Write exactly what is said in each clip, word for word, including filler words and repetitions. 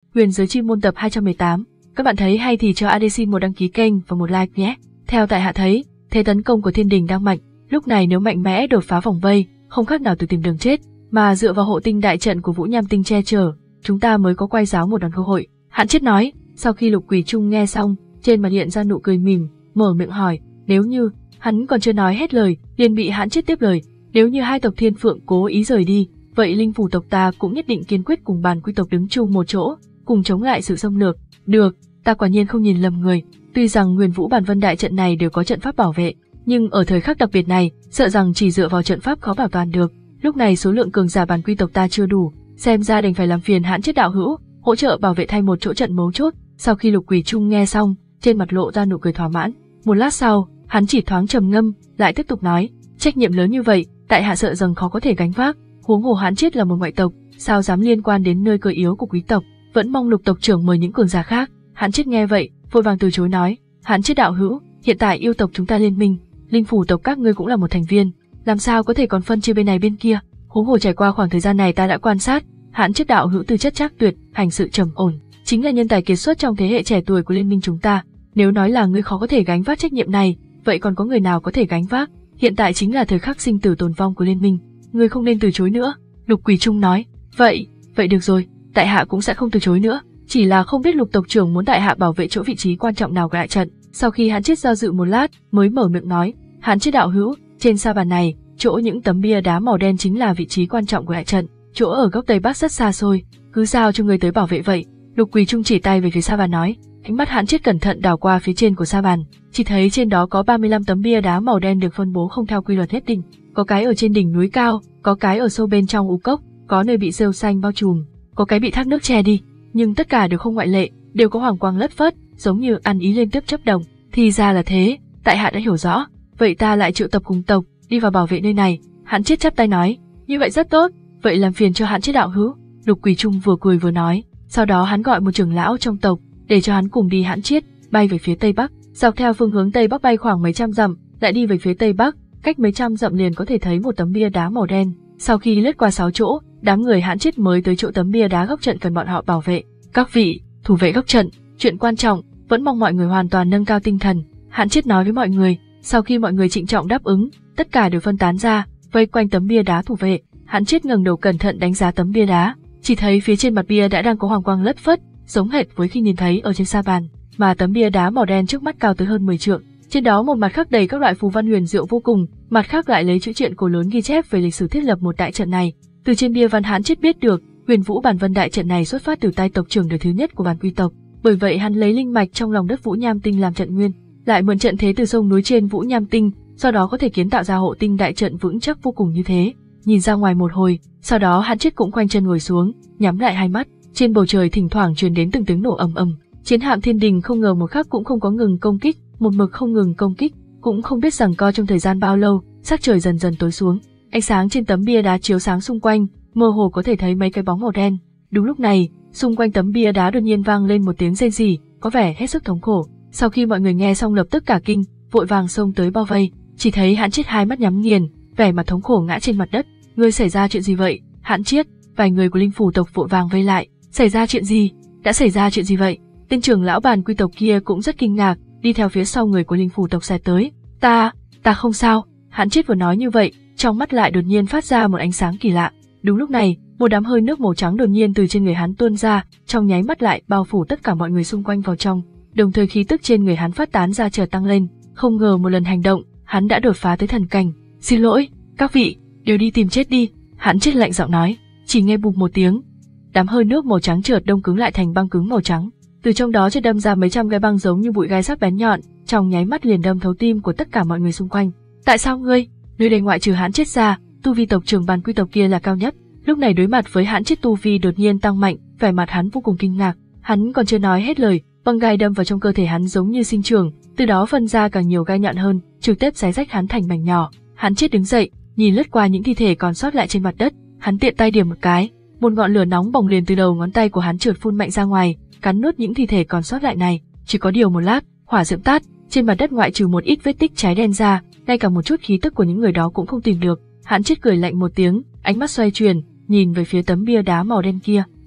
Huyền giới chi môn tập hai trăm mười tám. Các bạn thấy hay thì cho a đê xê một đăng ký kênh và một like nhé. Theo tại hạ thấy, thế tấn công của thiên đình đang mạnh, lúc này nếu mạnh mẽ đột phá vòng vây, không khác nào tự tìm đường chết, mà dựa vào hộ tinh đại trận của Vũ Nham Tinh che chở, chúng ta mới có quay giáo một đòn cơ hội. Hán Triết nói. Sau khi Lục Quỷ Trung nghe xong, trên mặt hiện ra nụ cười mỉm, mở miệng hỏi, nếu như, hắn còn chưa nói hết lời, liền bị Hán Triết tiếp lời, nếu như hai tộc Thiên Phượng cố ý rời đi, vậy linh phủ tộc ta cũng nhất định kiên quyết cùng Bàn Quy tộc đứng chung một chỗ, cùng chống lại sự xâm lược. Được, ta quả nhiên không nhìn lầm người, tuy rằng Nguyên Vũ Bàn Vân đại trận này đều có trận pháp bảo vệ, nhưng ở thời khắc đặc biệt này, sợ rằng chỉ dựa vào trận pháp khó bảo toàn được. Lúc này số lượng cường giả Bàn Quy tộc ta chưa đủ, xem ra đành phải làm phiền Hán Triết đạo hữu hỗ trợ bảo vệ thay một chỗ trận mấu chốt. Sau khi Lục Quỷ Trung nghe xong, trên mặt lộ ra nụ cười thỏa mãn. Một lát sau, hắn chỉ thoáng trầm ngâm, lại tiếp tục nói, trách nhiệm lớn như vậy, tại hạ sợ rằng khó có thể gánh vác. Huống hồ Hán Triết là một ngoại tộc, sao dám liên quan đến nơi cơ yếu của quý tộc, vẫn mong Lục tộc trưởng mời những cường giả khác. Hán Triết nghe vậy, vội vàng từ chối nói, Hán Triết đạo hữu, hiện tại yêu tộc chúng ta liên minh, linh phủ tộc các ngươi cũng là một thành viên, làm sao có thể còn phân chia bên này bên kia. Huống hồ trải qua khoảng thời gian này ta đã quan sát, Hán Triết đạo hữu tư chất trác tuyệt, hành sự trầm ổn, chính là nhân tài kiệt xuất trong thế hệ trẻ tuổi của liên minh chúng ta. Nếu nói là ngươi khó có thể gánh vác trách nhiệm này, vậy còn có người nào có thể gánh vác? Hiện tại chính là thời khắc sinh tử tồn vong của liên minh, ngươi không nên từ chối nữa. Lục Quỷ Trung nói. Vậy, vậy được rồi, tại hạ cũng sẽ không từ chối nữa. Chỉ là không biết Lục tộc trưởng muốn tại hạ bảo vệ chỗ vị trí quan trọng nào của đại trận. Sau khi Hán Triết do dự một lát, mới mở miệng nói, Hán Triết đạo hữu, trên sa bàn này, chỗ những tấm bia đá màu đen chính là vị trí quan trọng của đại trận. Chỗ ở góc tây bắc rất xa xôi, cứ giao cho người tới bảo vệ vậy. Lục Quỷ Trung chỉ tay về phía sa bàn nói. Ánh mắt Hán Triết cẩn thận đảo qua phía trên của sa bàn, chỉ thấy trên đó có ba mươi lăm tấm bia đá màu đen được phân bố không theo quy luật nhất định, có cái ở trên đỉnh núi cao, có cái ở sâu bên trong u cốc, có nơi bị rêu xanh bao trùm, có cái bị thác nước che đi, nhưng tất cả đều không ngoại lệ, đều có hoàng quang lất phất, giống như ăn ý liên tiếp chấp động. Thì ra là thế, tại hạ đã hiểu rõ, vậy ta lại triệu tập cùng tộc đi vào bảo vệ nơi này. Hán Triết chắp tay nói, như vậy rất tốt, vậy làm phiền cho Hán Triết đạo hữu. Lục Quỷ Trung vừa cười vừa nói, sau đó hắn gọi một trưởng lão trong tộc để cho hắn cùng đi. Hán Triết bay về phía tây bắc, dọc theo phương hướng tây bắc bay khoảng mấy trăm dặm, lại đi về phía tây bắc, cách mấy trăm dặm liền có thể thấy một tấm bia đá màu đen. Sau khi lướt qua sáu chỗ, đám người Hán Triết mới tới chỗ tấm bia đá góc trận cần bọn họ bảo vệ. Các vị, thủ vệ góc trận, chuyện quan trọng, vẫn mong mọi người hoàn toàn nâng cao tinh thần. Hán Triết nói với mọi người. Sau khi mọi người trịnh trọng đáp ứng, tất cả đều phân tán ra, vây quanh tấm bia đá thủ vệ. Hán Triết ngẩng đầu cẩn thận đánh giá tấm bia đá, chỉ thấy phía trên mặt bia đã đang có hoàng quang lất phất, giống hệt với khi nhìn thấy ở trên sa bàn, mà tấm bia đá màu đen trước mắt cao tới hơn mười trượng. Trên đó một mặt khắc đầy các loại phù văn huyền diệu vô cùng, mặt khác lại lấy chữ truyện cổ lớn ghi chép về lịch sử thiết lập một đại trận này. Từ trên bia văn Hán Triết biết được, Huyền Vũ Bàn Vân đại trận này xuất phát từ tay tộc trưởng đời thứ nhất của Bàn Quy tộc, bởi vậy hắn lấy linh mạch trong lòng đất Vũ Nham Tinh làm trận nguyên, lại mượn trận thế từ sông núi trên Vũ Nham Tinh, do đó có thể kiến tạo ra hộ tinh đại trận vững chắc vô cùng như thế. Nhìn ra ngoài một hồi, sau đó Hán Triết cũng khoanh chân ngồi xuống, nhắm lại hai mắt. Trên bầu trời thỉnh thoảng truyền đến từng tiếng nổ ầm ầm. Chiến hạm thiên đình không ngờ một khắc cũng không có ngừng công kích, một mực không ngừng công kích, cũng không biết rằng co trong thời gian bao lâu, sắc trời dần dần tối xuống. Ánh sáng trên tấm bia đá chiếu sáng xung quanh, mơ hồ có thể thấy mấy cái bóng màu đen. Đúng lúc này, xung quanh tấm bia đá đột nhiên vang lên một tiếng rên rỉ, có vẻ hết sức thống khổ. Sau khi mọi người nghe xong lập tức cả kinh, vội vàng xông tới bao vây. Chỉ thấy Hán Triết hai mắt nhắm nghiền, vẻ mặt thống khổ ngã trên mặt đất. Ngươi xảy ra chuyện gì vậy, Hán Triết? Vài người của linh phủ tộc vội vàng vây lại. Xảy ra chuyện gì? Đã xảy ra chuyện gì vậy? Tên trưởng lão Bàn Quy tộc kia cũng rất kinh ngạc, đi theo phía sau người của linh phủ tộc xẹt tới. Ta, ta không sao. Hán Triết vừa nói như vậy, trong mắt lại đột nhiên phát ra một ánh sáng kỳ lạ. Đúng lúc này, một đám hơi nước màu trắng đột nhiên từ trên người hắn tuôn ra, trong nháy mắt lại bao phủ tất cả mọi người xung quanh vào trong. Đồng thời khí tức trên người hắn phát tán ra chợt tăng lên, không ngờ một lần hành động, hắn đã đột phá tới thần cảnh. Xin lỗi, các vị, đều đi tìm chết đi. Hán Triết lạnh giọng nói. Chỉ nghe bụp một tiếng, đám hơi nước màu trắng chợt đông cứng lại thành băng cứng màu trắng. Từ trong đó chợt đâm ra mấy trăm gai băng giống như bụi gai sắc bén nhọn, trong nháy mắt liền đâm thấu tim của tất cả mọi người xung quanh. Tại sao ngươi? Nơi đây ngoại trừ Hán Triết ra, tu vi tộc trưởng Bàn Quy tộc kia là cao nhất. Lúc này đối mặt với Hán Triết tu vi đột nhiên tăng mạnh, vẻ mặt hắn vô cùng kinh ngạc. Hắn còn chưa nói hết lời, băng gai đâm vào trong cơ thể hắn giống như sinh trưởng, từ đó phân ra càng nhiều gai nhọn hơn, trực tiếp xé rách hắn thành mảnh nhỏ. Hán Triết đứng dậy, nhìn lướt qua những thi thể còn sót lại trên mặt đất, hắn tiện tay điểm một cái, một ngọn lửa nóng bỏng liền từ đầu ngón tay của hắn trượt phun mạnh ra ngoài, cắn nuốt những thi thể còn sót lại này. Chỉ có điều một lát, hỏa diễm tắt, trên mặt đất ngoại trừ một ít vết tích cháy đen ra, ngay cả một chút khí tức của những người đó cũng không tìm được. Hán Triết cười lạnh một tiếng, ánh mắt xoay chuyển, nhìn về phía tấm bia đá màu đen kia.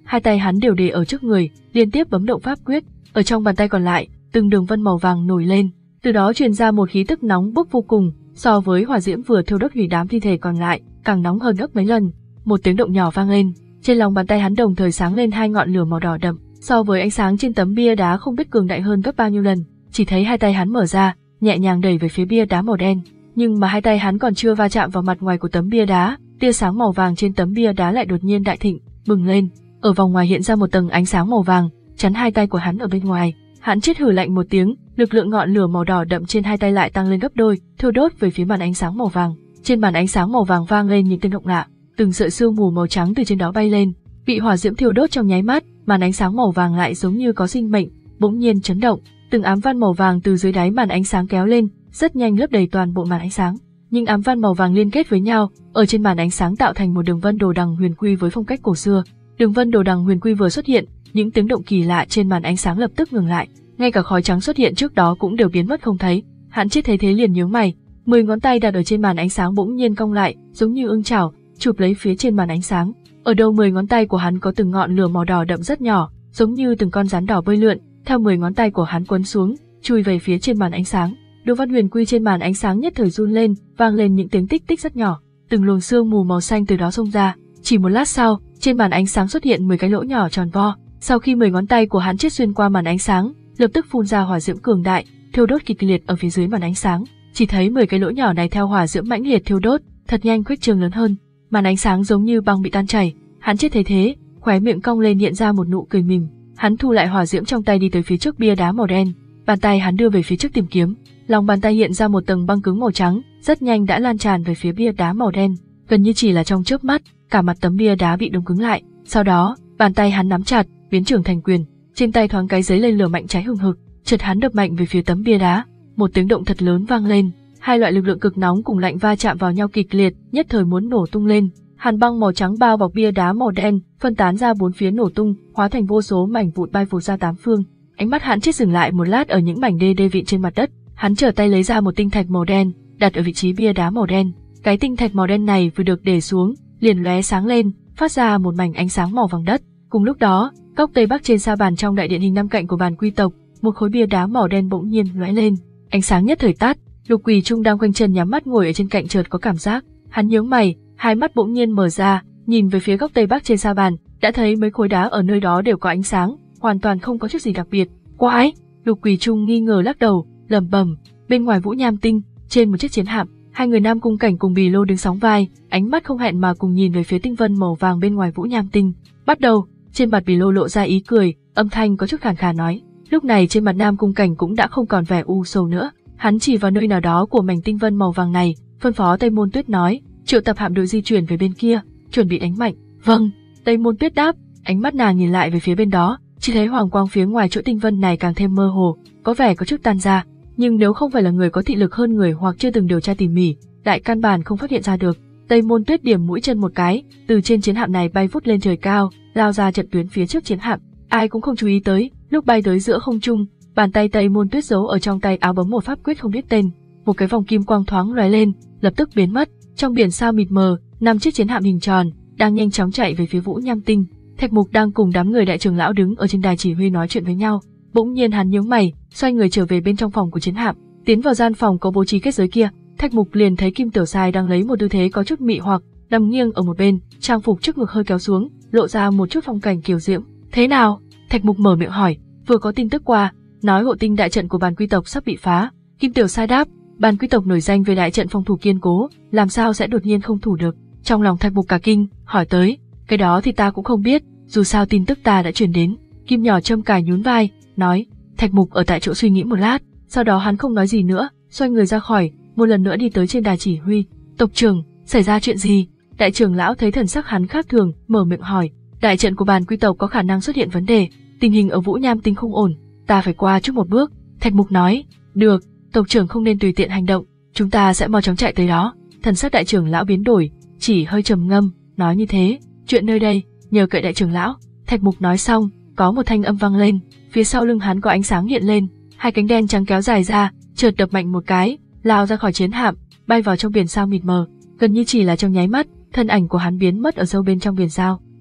hai tay hắn đều để ở trước người, liên tiếp bấm động pháp quyết, ở trong bàn tay còn lại, từng đường vân màu vàng nổi lên, từ đó truyền ra một khí tức nóng bốc vô cùng, so với hỏa diễm vừa thiêu đốt hủy đám thi thể còn lại, càng nóng hơn gấp mấy lần. Một tiếng động nhỏ vang lên, trên lòng bàn tay hắn đồng thời sáng lên hai ngọn lửa màu đỏ đậm, so với ánh sáng trên tấm bia đá không biết cường đại hơn gấp bao nhiêu lần. Chỉ thấy hai tay hắn mở ra, nhẹ nhàng đẩy về phía bia đá màu đen, nhưng mà hai tay hắn còn chưa va chạm vào mặt ngoài của tấm bia đá, tia sáng màu vàng trên tấm bia đá lại đột nhiên đại thịnh, bừng lên, ở vòng ngoài hiện ra một tầng ánh sáng màu vàng, chắn hai tay của hắn ở bên ngoài. Hắn chết hừ lạnh một tiếng, lực lượng ngọn lửa màu đỏ đậm trên hai tay lại tăng lên gấp đôi, thiêu đốt về phía màn ánh sáng màu vàng. Trên màn ánh sáng màu vàng vang lên những tiếng động lạ, từng sợi sương mù màu trắng từ trên đó bay lên, bị hỏa diễm thiêu đốt trong nháy mắt, màn ánh sáng màu vàng lại giống như có sinh mệnh, bỗng nhiên chấn động, từng ám văn màu vàng từ dưới đáy màn ánh sáng kéo lên, rất nhanh lấp đầy toàn bộ màn ánh sáng. Nhưng ám văn màu vàng liên kết với nhau, ở trên màn ánh sáng tạo thành một đường vân đồ đằng huyền quy với phong cách cổ xưa. Đường vân đồ đằng huyền quy vừa xuất hiện, những tiếng động kỳ lạ trên màn ánh sáng lập tức ngừng lại, ngay cả khói trắng xuất hiện trước đó cũng đều biến mất không thấy. Hắn chết thấy thế liền nhướng mày, mười ngón tay đặt ở trên màn ánh sáng bỗng nhiên cong lại, giống như ưng chảo, chụp lấy phía trên màn ánh sáng. Ở đầu mười ngón tay của hắn có từng ngọn lửa màu đỏ đậm rất nhỏ, giống như từng con rắn đỏ bơi lượn, theo mười ngón tay của hắn quấn xuống, chui về phía trên màn ánh sáng. Đường văn huyền quy trên màn ánh sáng nhất thời run lên, vang lên những tiếng tích tích rất nhỏ, từng luồng sương mù màu xanh từ đó xông ra. Chỉ một lát sau, trên màn ánh sáng xuất hiện mười cái lỗ nhỏ tròn vo. Sau khi mười ngón tay của hắn chết xuyên qua màn ánh sáng, lập tức phun ra hỏa diễm cường đại, thiêu đốt kịch liệt ở phía dưới màn ánh sáng. Chỉ thấy mười cái lỗ nhỏ này theo hỏa diễm mãnh liệt thiêu đốt, thật nhanh khuếch trương lớn hơn. Màn ánh sáng giống như băng bị tan chảy. Hắn chết thấy thế, khóe miệng cong lên hiện ra một nụ cười mỉm. Hắn thu lại hỏa diễm trong tay đi tới phía trước bia đá màu đen, bàn tay hắn đưa về phía trước tìm kiếm. Lòng bàn tay hiện ra một tầng băng cứng màu trắng, rất nhanh đã lan tràn về phía bia đá màu đen. Gần như chỉ là trong chớp mắt, cả mặt tấm bia đá bị đông cứng lại. Sau đó, bàn tay hắn nắm chặt, biến trưởng thành quyền, trên tay thoáng cái giấy lên lửa mạnh cháy hừng hực, chợt hắn đập mạnh về phía tấm bia đá. Một tiếng động thật lớn vang lên, hai loại lực lượng cực nóng cùng lạnh va chạm vào nhau kịch liệt, nhất thời muốn nổ tung lên. Hàn băng màu trắng bao bọc bia đá màu đen, phân tán ra bốn phía nổ tung, hóa thành vô số mảnh vụn bay vụt ra tám phương. Ánh mắt hắn chết dừng lại một lát ở những mảnh đê đê vịn trên mặt đất. Hắn trở tay lấy ra một tinh thạch màu đen, đặt ở vị trí bia đá màu đen. Cái tinh thạch màu đen này vừa được để xuống, liền lóe sáng lên, phát ra một mảnh ánh sáng màu vàng đất. Cùng lúc đó, góc tây bắc trên sa bàn trong đại điện hình năm cạnh của bàn quy tộc, một khối bia đá màu đen bỗng nhiên lóe lên, ánh sáng nhất thời tắt. Lục Quỳ Trung đang khoanh chân nhắm mắt ngồi ở trên cạnh chợt có cảm giác, hắn nhướng mày, hai mắt bỗng nhiên mở ra, nhìn về phía góc tây bắc trên sa bàn, đã thấy mấy khối đá ở nơi đó đều có ánh sáng, hoàn toàn không có chút gì đặc biệt. Quái! Lục Quỳ Trung nghi ngờ lắc đầu, lẩm bẩm. Bên ngoài Vũ Nham Tinh, trên một chiếc chiến hạm, hai người Nam Cung Cảnh cùng Bì Lô đứng sóng vai, ánh mắt không hẹn mà cùng nhìn về phía tinh vân màu vàng bên ngoài Vũ Nham Tinh. Bắt đầu, trên mặt Bì Lô lộ ra ý cười, âm thanh có chút khàn khàn nói. Lúc này trên mặt Nam Cung Cảnh cũng đã không còn vẻ u sầu nữa, hắn chỉ vào nơi nào đó của mảnh tinh vân màu vàng này, phân phó Tây Môn Tuyết nói, triệu tập hạm đội di chuyển về bên kia, chuẩn bị đánh mạnh. Vâng, Tây Môn Tuyết đáp, ánh mắt nàng nhìn lại về phía bên đó, chỉ thấy hoàng quang phía ngoài chỗ tinh vân này càng thêm mơ hồ, có vẻ có chút tan ra, nhưng nếu không phải là người có thị lực hơn người hoặc chưa từng điều tra tỉ mỉ, đại căn bản không phát hiện ra được. Tây Môn Tuyết điểm mũi chân một cái, từ trên chiến hạm này bay vút lên trời cao, lao ra trận tuyến phía trước chiến hạm. Ai cũng không chú ý tới, lúc bay tới giữa không trung, bàn tay Tây Môn Tuyết giấu ở trong tay áo bấm một pháp quyết không biết tên, một cái vòng kim quang thoáng lóe lên, lập tức biến mất. Trong biển sao mịt mờ, năm chiếc chiến hạm hình tròn đang nhanh chóng chạy về phía Vũ Nham Tinh. Thạch Mục đang cùng đám người đại trưởng lão đứng ở trên đài chỉ huy nói chuyện với nhau. Bỗng nhiên hắn nhướng mày, xoay người trở về bên trong phòng của chiến hạm, tiến vào gian phòng có bố trí kết giới kia. Thạch Mục liền thấy Kim Tiểu Sai đang lấy một tư thế có chút mị hoặc, nằm nghiêng ở một bên, trang phục trước ngực hơi kéo xuống, lộ ra một chút phong cảnh kiều diễm. Thế nào? Thạch Mục mở miệng hỏi. Vừa có tin tức qua, nói hộ tinh đại trận của bàn quy tộc sắp bị phá. Kim Tiểu Sai đáp, bàn quy tộc nổi danh về đại trận phòng thủ kiên cố, làm sao sẽ đột nhiên không thủ được? Trong lòng Thạch Mục cả kinh, hỏi tới, cái đó thì ta cũng không biết, dù sao tin tức ta đã truyền đến. Kim Nhỏ châm cài nhún vai, nói. Thạch Mục ở tại chỗ suy nghĩ một lát, sau đó hắn không nói gì nữa, xoay người ra khỏi, một lần nữa đi tới trên đài chỉ huy. Tộc trưởng, xảy ra chuyện gì? Đại trưởng lão thấy thần sắc hắn khác thường, mở miệng hỏi. Đại trận của bàn quy tộc có khả năng xuất hiện vấn đề, tình hình ở Vũ Nham Tinh không ổn, ta phải qua trước một bước. Thạch Mục nói. Được, tộc trưởng không nên tùy tiện hành động, chúng ta sẽ mau chóng chạy tới đó. Thần sắc đại trưởng lão biến đổi, chỉ hơi trầm ngâm, nói như thế. Chuyện nơi đây, nhờ cậy đại trưởng lão. Thạch Mục nói xong, có một thanh âm vang lên, phía sau lưng hắn có ánh sáng hiện lên, hai cánh đen trắng kéo dài ra, chợt đập mạnh một cái, lao ra khỏi chiến hạm, bay vào trong biển sao mịt mờ. Gần như chỉ là trong nháy mắt, thân ảnh của hắn biến mất ở sâu bên trong biển sao.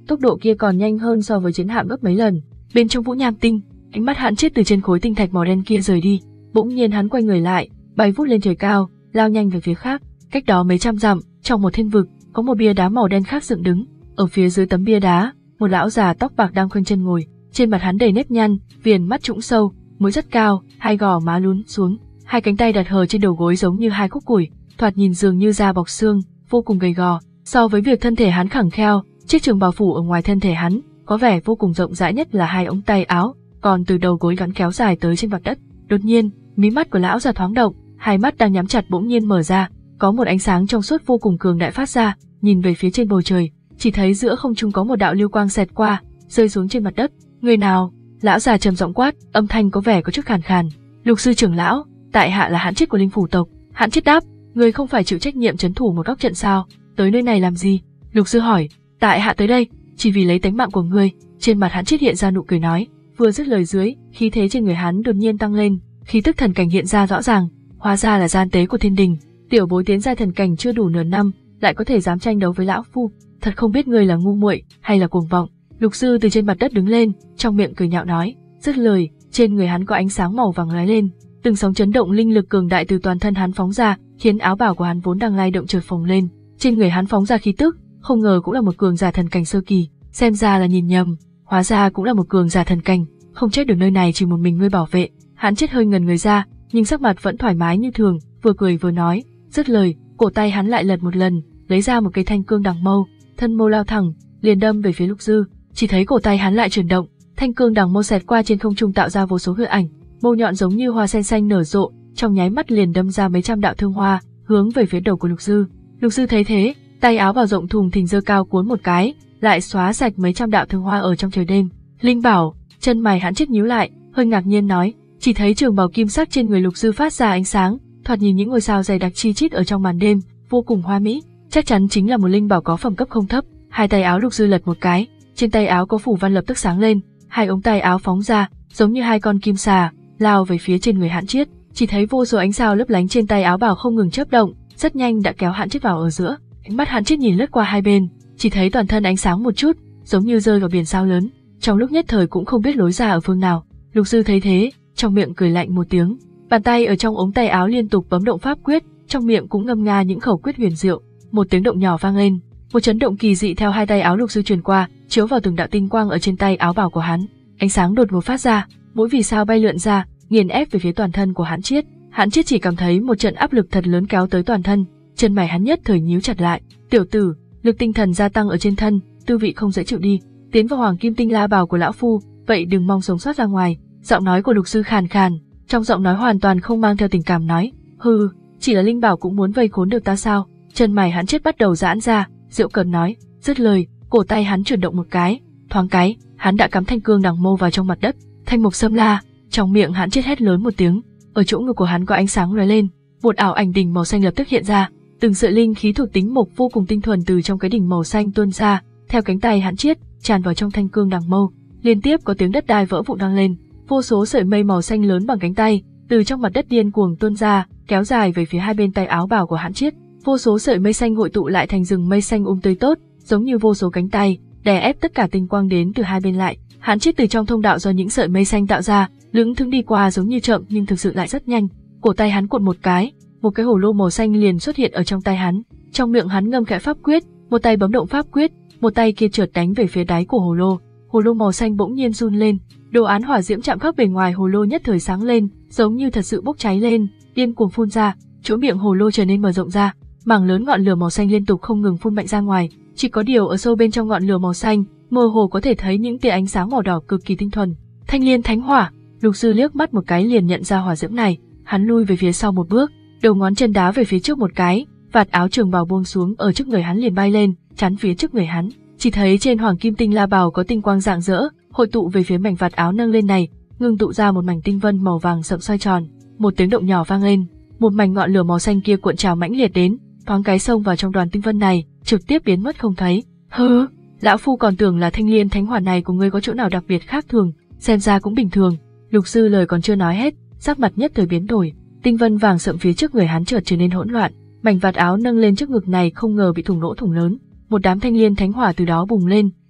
tốc độ kia còn nhanh hơn so với chiến hạm gấp mấy lần. Bên trong Vũ Nham Tinh, ánh mắt Hàn Triết từ trên khối tinh thạch màu đen kia rời đi, bỗng nhiên hắn quay người lại, bay vút lên trời cao, lao nhanh về phía khác. Cách đó mấy trăm dặm, trong một thiên vực, có một bia đá màu đen khác dựng đứng. Ở phía dưới tấm bia đá, một lão già tóc bạc đang khoanh chân ngồi, trên mặt hắn đầy nếp nhăn, viền mắt trũng sâu, mũi rất cao, hai gò má lún xuống, hai cánh tay đặt hờ trên đầu gối giống như hai khúc củi, thoạt nhìn dường như da bọc xương, vô cùng gầy gò. So với việc thân thể hắn khẳng kheo, chiếc trường bào phủ ở ngoài thân thể hắn có vẻ vô cùng rộng rãi nhất là hai ống tay áo, còn từ đầu gối gắn kéo dài tới trên mặt đất. Đột nhiên, mí mắt của lão già thoáng động, hai mắt đang nhắm chặt bỗng nhiên mở ra, có một ánh sáng trong suốt vô cùng cường đại phát ra, nhìn về phía trên bầu trời, chỉ thấy giữa không trung có một đạo lưu quang xẹt qua, rơi xuống trên mặt đất. Người nào? Lão già trầm giọng quát, âm thanh có vẻ có chút khàn khàn. Lục sư trưởng lão, tại hạ là Hàn Triết của Linh phủ tộc. Hàn Triết đáp, người không phải chịu trách nhiệm trấn thủ một góc trận sao? Tới nơi này làm gì? Lục sư hỏi, tại hạ tới đây chỉ vì lấy tánh mạng của ngươi. Trên mặt Hàn Triết hiện ra nụ cười nói, vừa dứt lời dưới, khí thế trên người hắn đột nhiên tăng lên, khí tức thần cảnh hiện ra rõ ràng, hóa ra là gian tế của thiên đình. Tiểu bối tiến giai thần cảnh chưa đủ nửa năm, lại có thể dám tranh đấu với lão phu, thật không biết ngươi là ngu muội hay là cuồng vọng. Lục sư từ trên mặt đất đứng lên, trong miệng cười nhạo nói, dứt lời, trên người hắn có ánh sáng màu vàng lóe lên, từng sóng chấn động linh lực cường đại từ toàn thân hắn phóng ra, khiến áo bào của hắn vốn đang lay động chợt phồng lên. Trên người hắn phóng ra khí tức, không ngờ cũng là một cường giả thần cảnh sơ kỳ, xem ra là nhìn nhầm, hóa ra cũng là một cường giả thần cảnh, không trách được nơi này chỉ một mình ngươi bảo vệ. Hàn Triết hơi ngần người ra, nhưng sắc mặt vẫn thoải mái như thường, vừa cười vừa nói, dứt lời, cổ tay hắn lại lật một lần, lấy ra một cây thanh cương đằng mâu, thân mâu lao thẳng, liền đâm về phía Lục Dư. Chỉ thấy cổ tay hắn lại chuyển động, thanh cương đằng mâu xẹt qua trên không trung tạo ra vô số hư ảnh, mâu nhọn giống như hoa sen xanh nở rộ, trong nháy mắt liền đâm ra mấy trăm đạo thương hoa, hướng về phía đầu của Lục Dư. Lục Dư thấy thế, tay áo bào rộng thùng thình giơ cao cuốn một cái, lại xóa sạch mấy trăm đạo thương hoa ở trong trời đêm. Linh bảo, chân mày Hàn Triết nhíu lại, hơi ngạc nhiên nói, chỉ thấy trường bào kim sắc trên người Lục Dư phát ra ánh sáng, thoạt nhìn những ngôi sao dày đặc chi chít ở trong màn đêm, vô cùng hoa mỹ, chắc chắn chính là một linh bảo có phẩm cấp không thấp. Hai tay áo Lục Dư lật một cái, trên tay áo có phủ văn lập tức sáng lên, hai ống tay áo phóng ra, giống như hai con kim xà, lao về phía trên người Hàn Triết. Chỉ thấy vô số ánh sao lấp lánh trên tay áo bảo không ngừng chớp động, rất nhanh đã kéo Hàn Triết vào ở giữa. Ánh mắt Hàn Triết nhìn lướt qua hai bên, chỉ thấy toàn thân ánh sáng một chút, giống như rơi vào biển sao lớn, trong lúc nhất thời cũng không biết lối ra ở phương nào. Lục Dư thấy thế, trong miệng cười lạnh một tiếng, bàn tay ở trong ống tay áo liên tục bấm động pháp quyết, trong miệng cũng ngâm nga những khẩu quyết huyền diệu. Một tiếng động nhỏ vang lên, một chấn động kỳ dị theo hai tay áo Lục Dư truyền qua, chiếu vào từng đạo tinh quang ở trên tay áo bảo của hắn. Ánh sáng đột ngột phát ra, mỗi vì sao bay lượn ra, nghiền ép về phía toàn thân của Hàn Triết. Hàn Triết chỉ cảm thấy một trận áp lực thật lớn kéo tới toàn thân, chân mày hắn nhất thời nhíu chặt lại. Tiểu tử, lực tinh thần gia tăng ở trên thân, tư vị không dễ chịu đi. Tiến vào hoàng kim tinh la bào của lão phu, vậy đừng mong sống sót ra ngoài. Giọng nói của Lục Dư khàn khàn, trong giọng nói hoàn toàn không mang theo tình cảm nói, hừ, chỉ là linh bảo cũng muốn vây khốn được ta sao? Chân mày Hàn Triết bắt đầu giãn ra, giễu cợt nói, dứt lời, cổ tay hắn chuyển động một cái, thoáng cái, hắn đã cắm thanh cương đằng mâu vào trong mặt đất. Thanh mục xâm la, trong miệng Hàn Triết hét lớn một tiếng, ở chỗ ngực của hắn có ánh sáng lóe lên, một ảo ảnh đỉnh màu xanh lập tức hiện ra, từng sợi linh khí thuộc tính mộc vô cùng tinh thuần từ trong cái đỉnh màu xanh tuôn ra, theo cánh tay Hàn Triết tràn vào trong thanh cương đằng mâu. Liên tiếp có tiếng đất đai vỡ vụn vang lên, vô số sợi mây màu xanh lớn bằng cánh tay từ trong mặt đất điên cuồng tuôn ra, kéo dài về phía hai bên tay áo bào của Hàn Triết. Vô số sợi mây xanh hội tụ lại thành rừng mây xanh um tươi tốt, giống như vô số cánh tay đè ép tất cả tinh quang đến từ hai bên lại. Hàn Triết từ trong thông đạo do những sợi mây xanh tạo ra, lững thững đi qua giống như chậm nhưng thực sự lại rất nhanh. Cổ tay hắn cuộn một cái, một cái hồ lô màu xanh liền xuất hiện ở trong tay hắn. Trong miệng hắn ngâm khẽ pháp quyết, một tay bấm động pháp quyết, một tay kia chợt đánh về phía đáy của hồ lô. Hồ lô màu xanh bỗng nhiên run lên, đồ án hỏa diễm chạm khắc bề ngoài hồ lô nhất thời sáng lên, giống như thật sự bốc cháy lên, điên cuồng phun ra, chỗ miệng hồ lô trở nên mở rộng ra, mảng lớn ngọn lửa màu xanh liên tục không ngừng phun mạnh ra ngoài. Chỉ có điều ở sâu bên trong ngọn lửa màu xanh, mơ hồ có thể thấy những tia ánh sáng màu đỏ cực kỳ tinh thuần. Thanh liên thánh hỏa, Lục Dư liếc mắt một cái liền nhận ra hỏa diễm này, hắn lui về phía sau một bước, đầu ngón chân đá về phía trước một cái, vạt áo trường bào buông xuống ở trước người hắn liền bay lên, chắn phía trước người hắn. Chỉ thấy trên hoàng kim tinh la bào có tinh quang rạng rỡ, hội tụ về phía mảnh vạt áo nâng lên này, ngưng tụ ra một mảnh tinh vân màu vàng sậm xoay tròn. Một tiếng động nhỏ vang lên, một mảnh ngọn lửa màu xanh kia cuộn trào mãnh liệt đến, thoáng cái xông vào trong đoàn tinh vân này, trực tiếp biến mất không thấy. Hừ, lão phu còn tưởng là thanh liên thánh hỏa này của ngươi có chỗ nào đặc biệt khác thường, xem ra cũng bình thường. Lục Dư lời còn chưa nói hết, sắc mặt nhất thời biến đổi, tinh vân vàng sậm phía trước người hắn chợt trở nên hỗn loạn, mảnh vạt áo nâng lên trước ngực này không ngờ bị thủng lỗ thủng lớn, một đám thanh liên thánh hỏa từ đó bùng lên,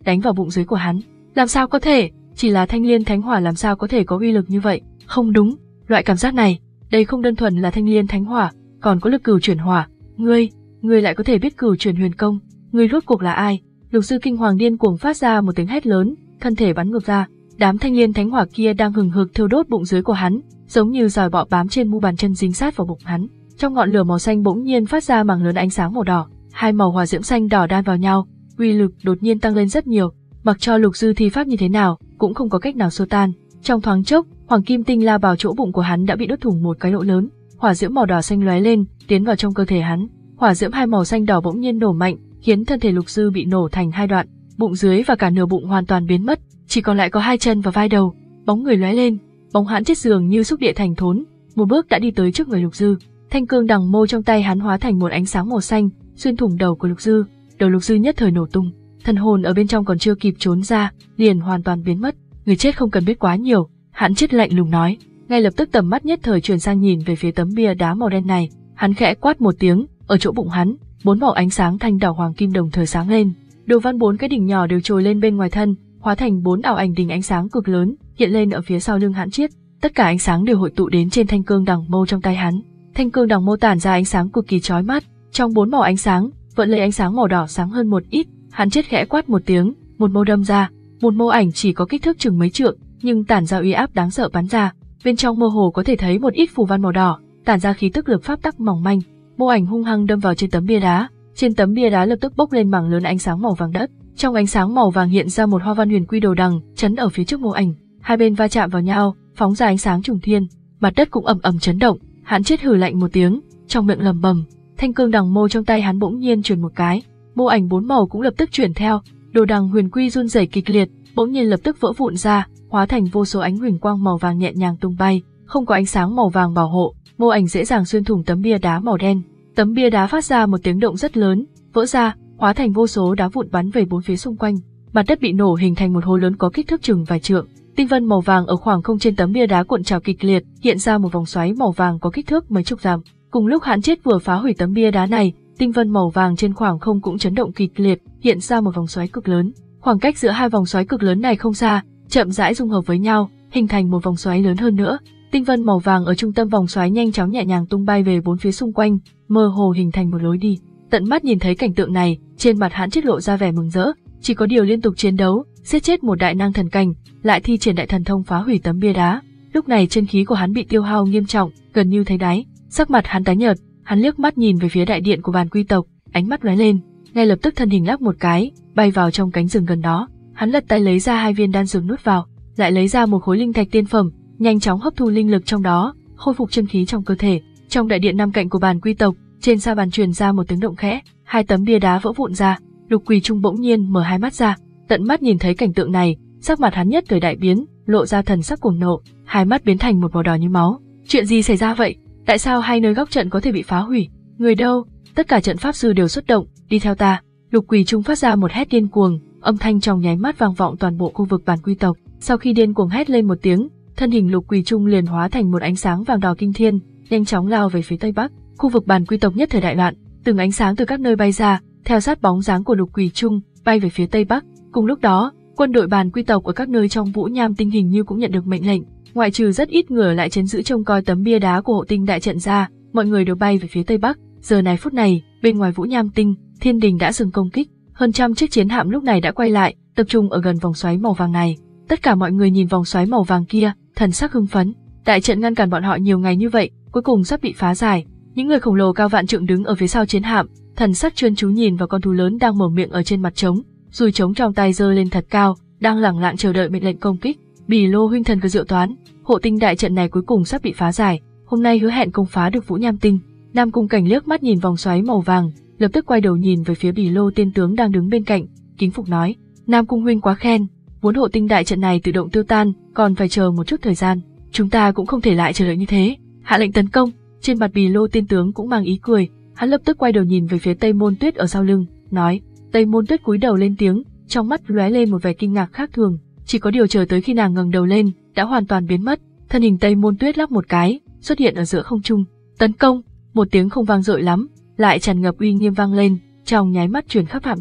đánh vào bụng dưới của hắn. Làm sao có thể, chỉ là thanh liên thánh hỏa làm sao có thể có uy lực như vậy? Không đúng, loại cảm giác này, đây không đơn thuần là thanh liên thánh hỏa, còn có lực cửu chuyển hỏa. Ngươi, ngươi lại có thể biết cửu chuyển huyền công, ngươi rốt cuộc là ai? Lục Dư kinh hoàng điên cuồng phát ra một tiếng hét lớn, thân thể bắn ngược ra. Đám thanh liên thánh hỏa kia đang hừng hực thiêu đốt bụng dưới của hắn, giống như giòi bọ bám trên mu bàn chân dính sát vào bụng hắn. Trong ngọn lửa màu xanh bỗng nhiên phát ra mảng lớn ánh sáng màu đỏ, hai màu hỏa diễm xanh đỏ đan vào nhau, uy lực đột nhiên tăng lên rất nhiều, mặc cho Lục Dư thi pháp như thế nào, cũng không có cách nào xua tan. Trong thoáng chốc, hoàng kim tinh la bào chỗ bụng của hắn đã bị đốt thủng một cái lỗ lớn, hỏa diễm màu đỏ xanh lóe lên, tiến vào trong cơ thể hắn. Hỏa diễm hai màu xanh đỏ bỗng nhiên nổ mạnh, khiến thân thể Lục Dư bị nổ thành hai đoạn, bụng dưới và cả nửa bụng hoàn toàn biến mất, chỉ còn lại có hai chân và vai đầu. Bóng người lóe lên, bóng hắn chết dường như xúc địa thành thốn, một bước đã đi tới trước người Lục Dư. Thanh cương đằng mâu trong tay hắn hóa thành một ánh sáng màu xanh, xuyên thủng đầu của Lục Dư. Đầu Lục Dư nhất thời nổ tung, thần hồn ở bên trong còn chưa kịp trốn ra, liền hoàn toàn biến mất. Người chết không cần biết quá nhiều, hắn chết lạnh lùng nói. Ngay lập tức tầm mắt nhất thời chuyển sang nhìn về phía tấm bia đá màu đen này, hắn khẽ quát một tiếng, ở chỗ bụng hắn, bốn màu ánh sáng thanh đỏ hoàng kim đồng thời sáng lên. Đồ văn bốn cái đỉnh nhỏ đều trồi lên bên ngoài thân, hóa thành bốn ảo ảnh đỉnh ánh sáng cực lớn, hiện lên ở phía sau lưng hắn Chiết. Tất cả ánh sáng đều hội tụ đến trên thanh cương đằng mâu trong tay hắn. Thanh cương đằng mâu tản ra ánh sáng cực kỳ chói mắt, trong bốn màu ánh sáng, vẫn lấy ánh sáng màu đỏ sáng hơn một ít. Hắn Chiết khẽ quát một tiếng, một mâu đâm ra, một mâu ảnh chỉ có kích thước chừng mấy trượng, nhưng tản ra uy áp đáng sợ bắn ra. Bên trong mơ hồ có thể thấy một ít phù văn màu đỏ, tản ra khí tức lực pháp tắc mỏng manh. Mâu ảnh hung hăng đâm vào trên tấm bia đá, trên tấm bia đá lập tức bốc lên mảng lớn ánh sáng màu vàng đất. Trong ánh sáng màu vàng hiện ra một hoa văn huyền quy đồ đằng, chắn ở phía trước mâu ảnh, hai bên va chạm vào nhau, phóng ra ánh sáng trùng thiên, mặt đất cũng ầm ầm chấn động. Hắn Chiết hừ lạnh một tiếng, trong miệng lầm bầm, thanh cương đằng mâu trong tay hắn bỗng nhiên chuyển một cái, mâu ảnh bốn màu cũng lập tức chuyển theo, đồ đằng huyền quy run rẩy kịch liệt, bỗng nhiên lập tức vỡ vụn ra, hóa thành vô số ánh huỳnh quang màu vàng nhẹ nhàng tung bay, không có ánh sáng màu vàng bảo hộ, mâu ảnh dễ dàng xuyên thủng tấm bia đá màu đen. Tấm bia đá phát ra một tiếng động rất lớn, vỡ ra, hóa thành vô số đá vụn bắn về bốn phía xung quanh. Mặt đất bị nổ hình thành một hố lớn có kích thước chừng vài trượng. Tinh vân màu vàng ở khoảng không trên tấm bia đá cuộn trào kịch liệt, hiện ra một vòng xoáy màu vàng có kích thước mấy chục dặm. Cùng lúc hắn Chiết vừa phá hủy tấm bia đá này, tinh vân màu vàng trên khoảng không cũng chấn động kịch liệt, hiện ra một vòng xoáy cực lớn. Khoảng cách giữa hai vòng xoáy cực lớn này không xa, chậm rãi dung hợp với nhau, hình thành một vòng xoáy lớn hơn nữa. Tinh vân màu vàng ở trung tâm vòng xoáy nhanh chóng nhẹ nhàng tung bay về bốn phía xung quanh, mơ hồ hình thành một lối đi. Tận mắt nhìn thấy cảnh tượng này, trên mặt hắn Chiết lộ ra vẻ mừng rỡ, chỉ có điều liên tục chiến đấu, giết chết một đại năng thần cảnh, lại thi triển đại thần thông phá hủy tấm bia đá. Lúc này chân khí của hắn bị tiêu hao nghiêm trọng, gần như thấy đáy, sắc mặt hắn tái nhợt, hắn liếc mắt nhìn về phía đại điện của Bàn Quy tộc, ánh mắt lóe lên, ngay lập tức thân hình lắc một cái, bay vào trong cánh rừng gần đó. Hắn lật tay lấy ra hai viên đan dược nuốt vào, lại lấy ra một khối linh thạch tiên phẩm, nhanh chóng hấp thu linh lực trong đó, khôi phục chân khí trong cơ thể. Trong đại điện năm cạnh của Bàn Quy tộc, trên sa bàn truyền ra một tiếng động khẽ, hai tấm bia đá vỡ vụn ra. Lục Quỳ Trung bỗng nhiên mở hai mắt ra, tận mắt nhìn thấy cảnh tượng này, sắc mặt hắn nhất thời đại biến, lộ ra thần sắc cuồng nộ, hai mắt biến thành một màu đỏ như máu. Chuyện gì xảy ra vậy? Tại sao hai nơi góc trận có thể bị phá hủy? Người đâu? Tất cả trận pháp sư đều xuất động, đi theo ta. Lục Quỳ Trung phát ra một hét điên cuồng, âm thanh trong nháy mắt vang vọng toàn bộ khu vực Bàn Quy tộc. Sau khi điên cuồng hét lên một tiếng, thân hình Lục Quỳ Trung liền hóa thành một ánh sáng vàng đỏ kinh thiên, nhanh chóng lao về phía tây bắc. Khu vực Bàn Quy tộc nhất thời đại loạn, từng ánh sáng từ các nơi bay ra, theo sát bóng dáng của Lục Quỳ Trung, bay về phía tây bắc. Cùng lúc đó, quân đội Bàn Quy tộc ở các nơi trong Vũ Nham Tinh hình như cũng nhận được mệnh lệnh, ngoại trừ rất ít người lại trấn giữ trông coi tấm bia đá của Hộ Tinh đại trận ra, mọi người đều bay về phía tây bắc. Giờ này phút này, bên ngoài Vũ Nham Tinh, Thiên Đình đã dừng công kích, hơn trăm chiếc chiến hạm lúc này đã quay lại, tập trung ở gần vòng xoáy màu vàng này. Tất cả mọi người nhìn vòng xoáy màu vàng kia, thần sắc hưng phấn. Đại trận ngăn cản bọn họ nhiều ngày như vậy, cuối cùng sắp bị phá giải. Những người khổng lồ cao vạn trượng đứng ở phía sau chiến hạm, thần sắc chuyên chú nhìn vào con thú lớn đang mở miệng ở trên mặt trống, dùi trống trong tay giơ lên thật cao, đang lẳng lặng chờ đợi mệnh lệnh công kích. Bỉ Lô huynh thần cứ diệu toán, Hộ Tinh đại trận này cuối cùng sắp bị phá giải, hôm nay hứa hẹn công phá được Vũ Nham Tinh. Nam Cung Cảnh liếc mắt nhìn vòng xoáy màu vàng, lập tức quay đầu nhìn về phía Bỉ Lô tiên tướng đang đứng bên cạnh, kính phục nói: Nam Cung huynh quá khen, muốn Hộ Tinh đại trận này tự động tiêu tan, còn phải chờ một chút thời gian. Chúng ta cũng không thể lại chờ đợi như thế, hạ lệnh tấn công. Trên mặt Bỉ Lô tiên tướng cũng mang ý cười, hắn lập tức quay đầu nhìn về phía Tây Môn Tuyết ở sau lưng, nói. Tây Môn Tuyết cúi đầu lên tiếng, trong mắt lóe lên một vẻ kinh ngạc khác thường, chỉ có điều chờ tới khi nàng ngẩng đầu lên, đã hoàn toàn biến mất, thân hình Tây Môn Tuyết lắc một cái, xuất hiện ở giữa không trung. Tấn công! Một tiếng không vang dội lắm, lại tràn ngập uy nghiêm vang lên, trong nháy mắt truyền khắp hạm đội.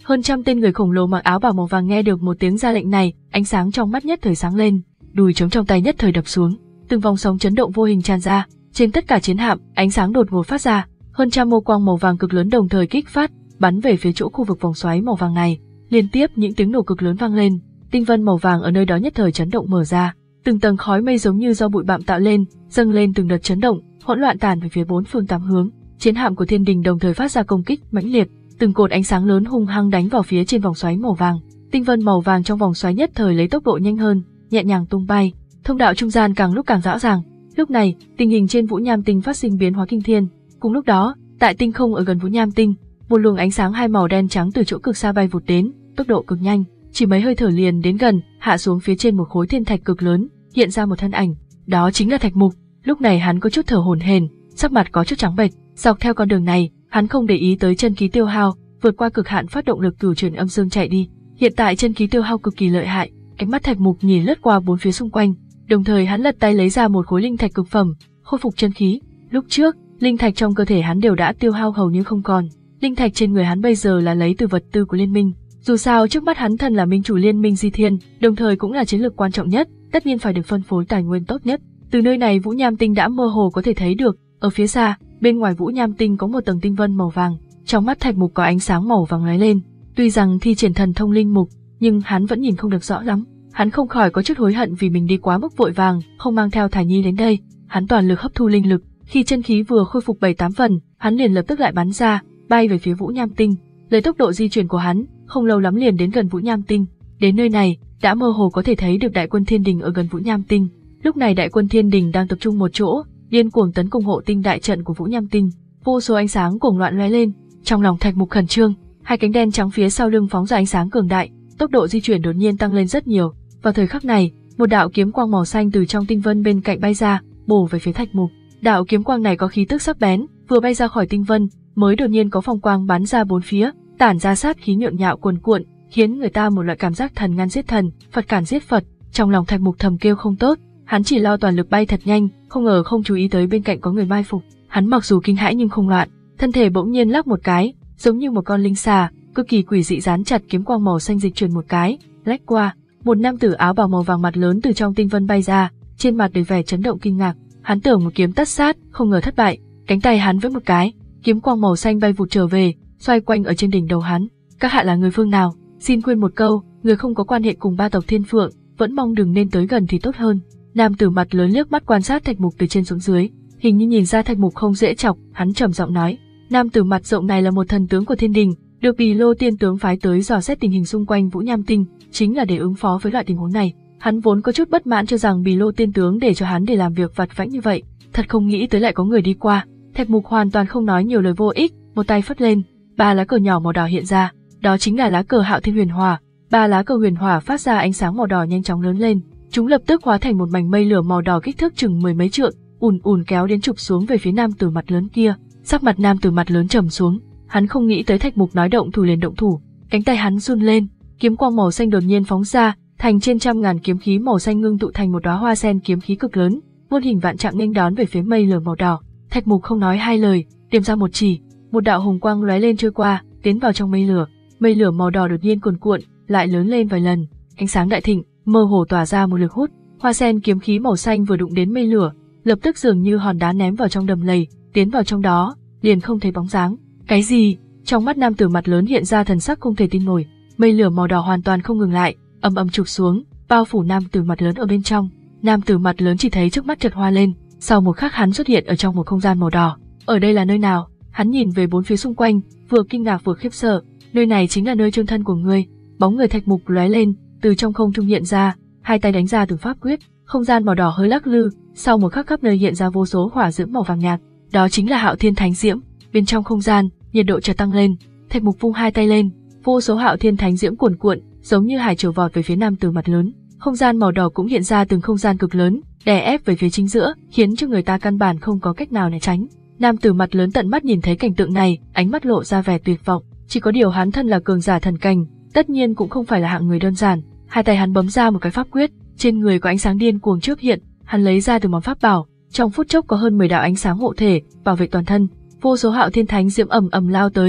Hơn trăm tên người khổng lồ mặc áo bào màu vàng nghe được một tiếng ra lệnh này, ánh sáng trong mắt nhất thời sáng lên, đùi trống trong tay nhất thời đập xuống, từng vòng sóng chấn động vô hình tràn ra, trên tất cả chiến hạm, ánh sáng đột ngột phát ra, hơn trăm mâu quang màu vàng cực lớn đồng thời kích phát, bắn về phía chỗ khu vực vòng xoáy màu vàng này. Liên tiếp những tiếng nổ cực lớn vang lên, tinh vân màu vàng ở nơi đó nhất thời chấn động mở ra, từng tầng khói mây giống như do bụi bặm tạo lên, dâng lên từng đợt chấn động, hỗn loạn tản về phía bốn phương tám hướng. Chiến hạm của Thiên Đình đồng thời phát ra công kích mãnh liệt, từng cột ánh sáng lớn hung hăng đánh vào phía trên vòng xoáy màu vàng. Tinh vân màu vàng trong vòng xoáy nhất thời lấy tốc độ nhanh hơn, nhẹ nhàng tung bay, thông đạo trung gian càng lúc càng rõ ràng. Lúc này, tình hình trên Vũ Nham Tinh phát sinh biến hóa kinh thiên. Cùng lúc đó, tại tinh không ở gần Vũ Nham Tinh, một luồng ánh sáng hai màu đen trắng từ chỗ cực xa bay vụt đến, tốc độ cực nhanh, chỉ mấy hơi thở liền đến gần, hạ xuống phía trên một khối thiên thạch cực lớn, hiện ra một thân ảnh, đó chính là Thạch Mục. Lúc này hắn có chút thở hổn hển, sắc mặt có chút trắng bệch. Dọc theo con đường này, hắn không để ý tới chân khí tiêu hao, vượt qua cực hạn phát động lực cửu chuyển âm dương chạy đi. Hiện tại chân khí tiêu hao cực kỳ lợi hại, ánh mắt Thạch Mục nhìn lướt qua bốn phía xung quanh, đồng thời hắn lật tay lấy ra một khối linh thạch cực phẩm, khôi phục chân khí. Lúc trước, linh thạch trong cơ thể hắn đều đã tiêu hao hầu như không còn. Linh thạch trên người hắn bây giờ là lấy từ vật tư của liên minh. Dù sao trước mắt hắn thân là minh chủ liên minh Di Thiên, đồng thời cũng là chiến lược quan trọng nhất, tất nhiên phải được phân phối tài nguyên tốt nhất. Từ nơi này Vũ Nham Tinh đã mơ hồ có thể thấy được, ở phía xa, bên ngoài Vũ Nham Tinh có một tầng tinh vân màu vàng, trong mắt Thạch Mục có ánh sáng màu vàng lóe lên. Tuy rằng thi triển thần thông linh mục, nhưng hắn vẫn nhìn không được rõ lắm. Hắn không khỏi có chút hối hận vì mình đi quá mức vội vàng, không mang theo Thải Nhi đến đây. Hắn toàn lực hấp thu linh lực, khi chân khí vừa khôi phục bảy tám phần, hắn liền lập tức lại bắn ra, bay về phía Vũ Nham Tinh. Lấy tốc độ di chuyển của hắn, không lâu lắm liền đến gần Vũ Nham Tinh. Đến nơi này, đã mơ hồ có thể thấy được đại quân Thiên Đình ở gần Vũ Nham Tinh. Lúc này đại quân Thiên Đình đang tập trung một chỗ, điên cuồng tấn công hộ tinh đại trận của Vũ Nham Tinh. Vô số ánh sáng cuồng loạn lóe lên, trong lòng Thạch Mục khẩn trương, hai cánh đen trắng phía sau lưng phóng ra ánh sáng cường đại, tốc độ di chuyển đột nhiên tăng lên rất nhiều. Vào thời khắc này, một đạo kiếm quang màu xanh từ trong tinh vân bên cạnh bay ra, bổ về phía Thạch Mục. Đạo kiếm quang này có khí tức sắc bén, vừa bay ra khỏi tinh vân, mới đột nhiên có phong quang bắn ra bốn phía, tản ra sát khí nhộn nhạo cuồn cuộn, khiến người ta một loại cảm giác thần ngăn giết thần, Phật cản giết Phật. Trong lòng Thạch Mục thầm kêu không tốt, hắn chỉ lo toàn lực bay thật nhanh, không ngờ không chú ý tới bên cạnh có người mai phục. Hắn mặc dù kinh hãi nhưng không loạn, thân thể bỗng nhiên lắc một cái, giống như một con linh xà, cực kỳ quỷ dị dán chặt kiếm quang màu xanh dịch chuyển một cái, lách qua. Một nam tử áo bào màu vàng mặt lớn từ trong tinh vân bay ra, trên mặt đầy vẻ chấn động kinh ngạc. Hắn tưởng một kiếm tất sát, không ngờ thất bại, cánh tay hắn với một cái, kiếm quang màu xanh bay vụt trở về, xoay quanh ở trên đỉnh đầu hắn. Các hạ là người phương nào? Xin khuyên một câu, người không có quan hệ cùng ba tộc Thiên Phượng, vẫn mong đừng nên tới gần thì tốt hơn. Nam tử mặt lớn liếc mắt quan sát Thạch Mục từ trên xuống dưới, hình như nhìn ra Thạch Mục không dễ chọc, hắn trầm giọng nói. Nam tử mặt rộng này là một thần tướng của Thiên Đình, được Bì Lô Tiên tướng phái tới dò xét tình hình xung quanh Vũ Nham Tinh, chính là để ứng phó với loại tình huống này. Hắn vốn có chút bất mãn cho rằng Bì Lô Tiên tướng để cho hắn để làm việc vặt vãnh như vậy, thật không nghĩ tới lại có người đi qua. Thạch Mục hoàn toàn không nói nhiều lời vô ích, một tay phất lên, ba lá cờ nhỏ màu đỏ hiện ra, đó chính là lá cờ Hạo Thiên Huyền Hỏa. Ba lá cờ huyền hỏa phát ra ánh sáng màu đỏ nhanh chóng lớn lên, chúng lập tức hóa thành một mảnh mây lửa màu đỏ kích thước chừng mười mấy trượng, ùn ùn kéo đến chụp xuống về phía nam tử mặt lớn kia. Sắc mặt nam tử mặt lớn trầm xuống, hắn không nghĩ tới Thạch Mục nói động thủ liền động thủ, cánh tay hắn run lên, kiếm quang màu xanh đột nhiên phóng ra, thành trên trăm ngàn kiếm khí màu xanh ngưng tụ thành một đóa hoa sen kiếm khí cực lớn, muôn hình vạn trạng nghênh đón về phía mây lửa màu đỏ. Thạch Mục không nói hai lời, điểm ra một chỉ, một đạo hồng quang lóe lên trôi qua, tiến vào trong mây lửa. Mây lửa màu đỏ đột nhiên cuồn cuộn, lại lớn lên vài lần, ánh sáng đại thịnh, mơ hồ tỏa ra một lực hút. Hoa sen kiếm khí màu xanh vừa đụng đến mây lửa, lập tức dường như hòn đá ném vào trong đầm lầy, tiến vào trong đó, liền không thấy bóng dáng. Cái gì? Trong mắt nam tử mặt lớn hiện ra thần sắc không thể tin nổi. Mây lửa màu đỏ hoàn toàn không ngừng lại, ầm ầm chụp xuống, bao phủ nam tử mặt lớn ở bên trong. Nam tử mặt lớn chỉ thấy trước mắt chợt hoa lên, sau một khắc hắn xuất hiện ở trong một không gian màu đỏ. Ở đây là nơi nào? Hắn nhìn về bốn phía xung quanh, vừa kinh ngạc vừa khiếp sợ. Nơi này chính là nơi chôn thân của ngươi. Bóng người Thạch Mục lóe lên, từ trong không trung hiện ra, hai tay đánh ra từng pháp quyết, không gian màu đỏ hơi lắc lư, sau một khắc khắp nơi hiện ra vô số hỏa diễm màu vàng nhạt, đó chính là Hạo Thiên Thánh Diễm. Bên trong không gian, nhiệt độ chợt tăng lên, Thạch Mục vung hai tay lên, vô số Hạo Thiên Thánh Diễm cuồn cuộn, giống như hải triều vọt về phía nam tử mặt lớn. Không gian màu đỏ cũng hiện ra từng không gian cực lớn, đè ép về phía chính giữa, khiến cho người ta căn bản không có cách nào né tránh. Nam tử mặt lớn tận mắt nhìn thấy cảnh tượng này, ánh mắt lộ ra vẻ tuyệt vọng. Chỉ có điều hắn thân là cường giả thần cảnh, tất nhiên cũng không phải là hạng người đơn giản. Hai tay hắn bấm ra một cái pháp quyết, trên người có ánh sáng điên cuồng chớp hiện, hắn lấy ra từ món pháp bảo, trong phút chốc có hơn mười đạo ánh sáng hộ thể, bảo vệ toàn thân. Vô số Hạo Thiên Thánh Diễm ầm ầm lao tới,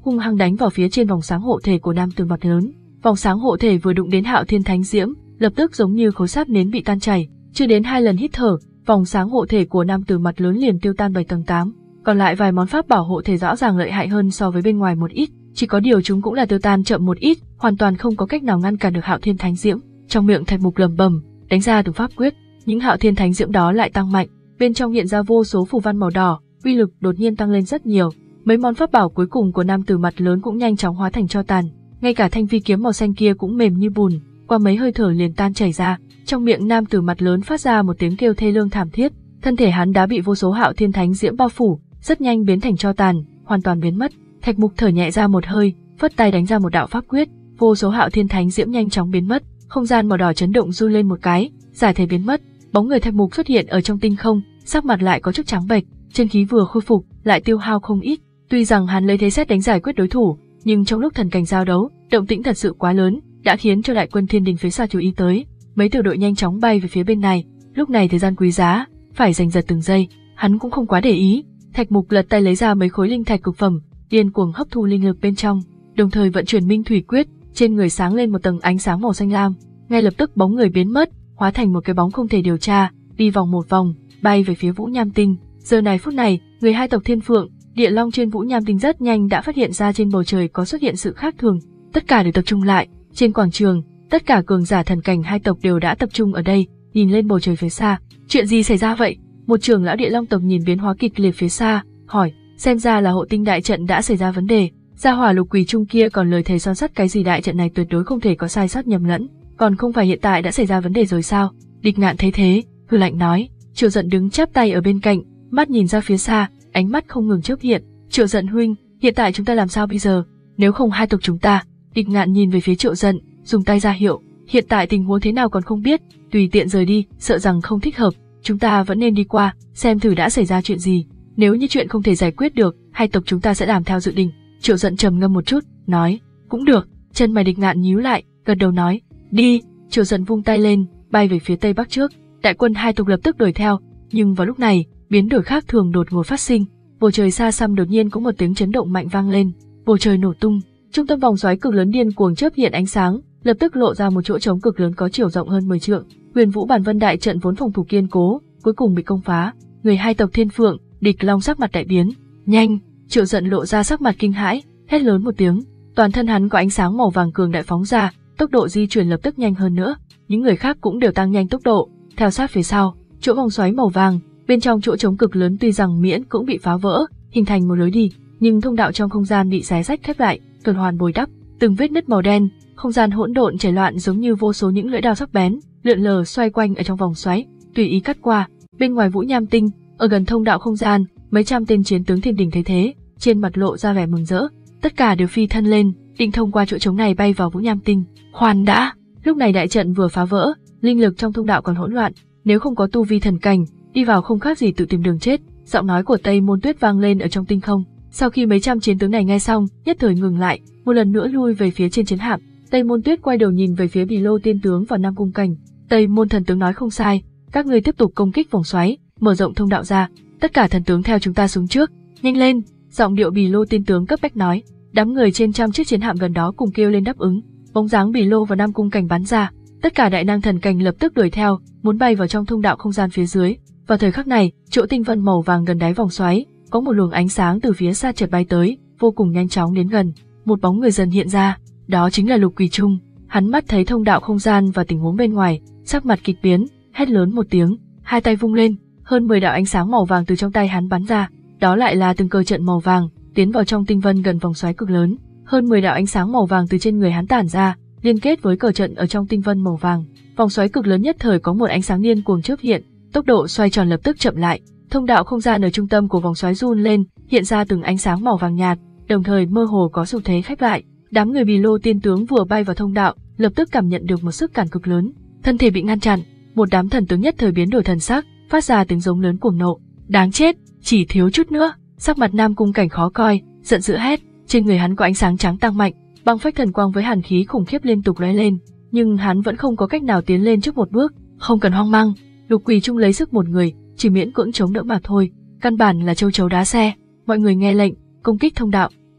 hung hăng đánh vào phía trên vòng sáng hộ thể của nam tử mặt lớn. Vòng sáng hộ thể vừa đụng đến Hạo Thiên Thánh Diễm, lập tức giống như khối sắt nến bị tan chảy, chưa đến hai lần hít thở, vòng sáng hộ thể của nam tử mặt lớn liền tiêu tan bảy tầng tám. Còn lại vài món pháp bảo hộ thể rõ ràng lợi hại hơn so với bên ngoài một ít, chỉ có điều chúng cũng là tiêu tan chậm một ít, hoàn toàn không có cách nào ngăn cản được Hạo Thiên Thánh Diễm. Trong miệng Thạch Mục lẩm bẩm, đánh ra từng pháp quyết, những Hạo Thiên Thánh Diễm đó lại tăng mạnh, bên trong hiện ra vô số phù văn màu đỏ, uy lực đột nhiên tăng lên rất nhiều. Mấy món pháp bảo cuối cùng của nam tử mặt lớn cũng nhanh chóng hóa thành tro tàn, ngay cả thanh phi kiếm màu xanh kia cũng mềm như bùn, qua mấy hơi thở liền tan chảy ra. Trong miệng nam tử mặt lớn phát ra một tiếng kêu thê lương thảm thiết, thân thể hắn đã bị vô số Hạo Thiên Thánh Diễm bao phủ, rất nhanh biến thành tro tàn, hoàn toàn biến mất. Thạch Mục thở nhẹ ra một hơi, phất tay đánh ra một đạo pháp quyết, vô số Hạo Thiên Thánh Diễm nhanh chóng biến mất, không gian màu đỏ chấn động run lên một cái, giải thể biến mất. Bóng người Thạch Mục xuất hiện ở trong tinh không, sắc mặt lại có chút trắng bệch, chân khí vừa khôi phục, lại tiêu hao không ít. Tuy rằng hắn lấy thế xét đánh giải quyết đối thủ, nhưng trong lúc thần cảnh giao đấu, động tĩnh thật sự quá lớn, đã khiến cho đại quân Thiên Đình phía xa chú ý tới. Mấy tiểu đội nhanh chóng bay về phía bên này, lúc này thời gian quý giá, phải giành giật từng giây, hắn cũng không quá để ý. Thạch Mục lật tay lấy ra mấy khối linh thạch cực phẩm, điên cuồng hấp thu linh lực bên trong, đồng thời vận chuyển Minh Thủy Quyết, trên người sáng lên một tầng ánh sáng màu xanh lam, ngay lập tức bóng người biến mất, hóa thành một cái bóng không thể điều tra, đi vòng một vòng, bay về phía Vũ Nham Tinh. Giờ này phút này, người hai tộc Thiên Phượng, Địa Long trên Vũ Nham Tinh rất nhanh đã phát hiện ra trên bầu trời có xuất hiện sự khác thường, tất cả đều tập trung lại, trên quảng trường, tất cả cường giả thần cảnh hai tộc đều đã tập trung ở đây, nhìn lên bầu trời phía xa. Chuyện gì xảy ra vậy? Một trưởng lão Địa Long tộc nhìn biến hóa kịch liệt phía xa, hỏi, xem ra là hộ tinh đại trận đã xảy ra vấn đề. Gia hỏa Lục Quỳ Trung kia còn lời thề son sắt cái gì đại trận này tuyệt đối không thể có sai sót nhầm lẫn, còn không phải hiện tại đã xảy ra vấn đề rồi sao? Địch Ngạn thấy thế, hừ lạnh nói. Triệu Giận đứng chắp tay ở bên cạnh, mắt nhìn ra phía xa, ánh mắt không ngừng chớp hiện. Triệu Giận huynh, hiện tại chúng ta làm sao bây giờ? Nếu không hai tộc chúng ta. Địch Ngạn nhìn về phía Triệu Giận, dùng tay ra hiệu, hiện tại tình huống thế nào còn không biết, tùy tiện rời đi, sợ rằng không thích hợp. Chúng ta vẫn nên đi qua, xem thử đã xảy ra chuyện gì. Nếu như chuyện không thể giải quyết được, hai tộc chúng ta sẽ làm theo dự định. Triệu Giận trầm ngâm một chút, nói, cũng được. Chân mày Địch Ngạn nhíu lại, gật đầu nói, đi. Triệu Giận vung tay lên, bay về phía tây bắc trước. Đại quân hai tộc lập tức đuổi theo, nhưng vào lúc này, biến đổi khác thường đột ngột phát sinh. Bầu trời xa xăm đột nhiên có một tiếng chấn động mạnh vang lên, bầu trời nổ tung, trung tâm vòng xoáy cực lớn điên cuồng chớp hiện ánh sáng, lập tức lộ ra một chỗ trống cực lớn có chiều rộng hơn mười trượng. Huyền Vũ Bản Vân đại trận vốn phòng thủ kiên cố, cuối cùng bị công phá. Người hai tộc Thiên Phượng, Địch Long sắc mặt đại biến, nhanh! Triệu Giận lộ ra sắc mặt kinh hãi, hét lớn một tiếng, toàn thân hắn có ánh sáng màu vàng cường đại phóng ra, tốc độ di chuyển lập tức nhanh hơn nữa. Những người khác cũng đều tăng nhanh tốc độ, theo sát phía sau. Chỗ vòng xoáy màu vàng, bên trong chỗ trống cực lớn tuy rằng miễn cũng bị phá vỡ, hình thành một lối đi, nhưng thông đạo trong không gian bị xé rách khép lại, tuần hoàn bồi đắp, từng vết nứt màu đen, không gian hỗn độn chảy loạn giống như vô số những lưỡi dao sắc bén, lượn lờ xoay quanh ở trong vòng xoáy, tùy ý cắt qua. Bên ngoài Vũ Nham Tinh, ở gần thông đạo không gian, mấy trăm tên chiến tướng Thiên Đình thấy thế, trên mặt lộ ra vẻ mừng rỡ, tất cả đều phi thân lên, định thông qua chỗ trống này bay vào Vũ Nham Tinh. Khoan đã, lúc này đại trận vừa phá vỡ, linh lực trong thông đạo còn hỗn loạn, nếu không có tu vi thần cảnh, đi vào không khác gì tự tìm đường chết. Giọng nói của Tây Môn Tuyết vang lên ở trong tinh không. Sau khi mấy trăm chiến tướng này nghe xong, nhất thời ngừng lại, một lần nữa lui về phía trên chiến hạm. Tây Môn Tuyết quay đầu nhìn về phía Bì Lô Tiên tướng và Nam Cung Cảnh. Tây Môn thần tướng nói không sai, các ngươi tiếp tục công kích vòng xoáy, mở rộng thông đạo ra. Tất cả thần tướng theo chúng ta xuống trước, nhanh lên! Giọng điệu Bì Lô Tiên tướng cấp bách nói. Đám người trên trăm chiếc chiến hạm gần đó cùng kêu lên đáp ứng. Bóng dáng Bì Lô và Nam Cung Cảnh bắn ra, tất cả đại năng thần cảnh lập tức đuổi theo, muốn bay vào trong thông đạo không gian phía dưới. Vào thời khắc này, chỗ tinh vân màu vàng gần đáy vòng xoáy, có một luồng ánh sáng từ phía xa chợt bay tới, vô cùng nhanh chóng đến gần. Một bóng người dần hiện ra, đó chính là Lục Quỳ Trung. Hắn mắt thấy thông đạo không gian và tình huống bên ngoài, sắc mặt kịch biến, hét lớn một tiếng, hai tay vung lên, hơn mười đạo ánh sáng màu vàng từ trong tay hắn bắn ra, đó lại là từng cơ trận màu vàng, tiến vào trong tinh vân gần vòng xoáy cực lớn. Hơn mười đạo ánh sáng màu vàng từ trên người hắn tản ra, liên kết với cờ trận ở trong tinh vân màu vàng. Vòng xoáy cực lớn nhất thời có một ánh sáng điên cuồng chớp hiện, tốc độ xoay tròn lập tức chậm lại. Thông đạo không gian ở trung tâm của vòng xoáy run lên, hiện ra từng ánh sáng màu vàng nhạt, đồng thời mơ hồ có xu thế khép lại. Đám người Bì Lô Tiên tướng vừa bay vào thông đạo, lập tức cảm nhận được một sức cản cực lớn, thân thể bị ngăn chặn. Một đám thần tướng nhất thời biến đổi thần sắc, phát ra tiếng giống lớn cuồng nộ. Đáng chết, chỉ thiếu chút nữa! Sắc mặt Nam Cung Cảnh khó coi, giận dữ hét. Trên người hắn có ánh sáng trắng tăng mạnh, băng phách thần quang với hàn khí khủng khiếp liên tục lóe lên, nhưng hắn vẫn không có cách nào tiến lên trước một bước. Không cần hoang mang, Lục Quỳ Trung lấy sức một người, chỉ miễn cưỡng chống đỡ mà thôi, căn bản là châu chấu đá xe. Mọi người nghe lệnh, công kích thông đạo.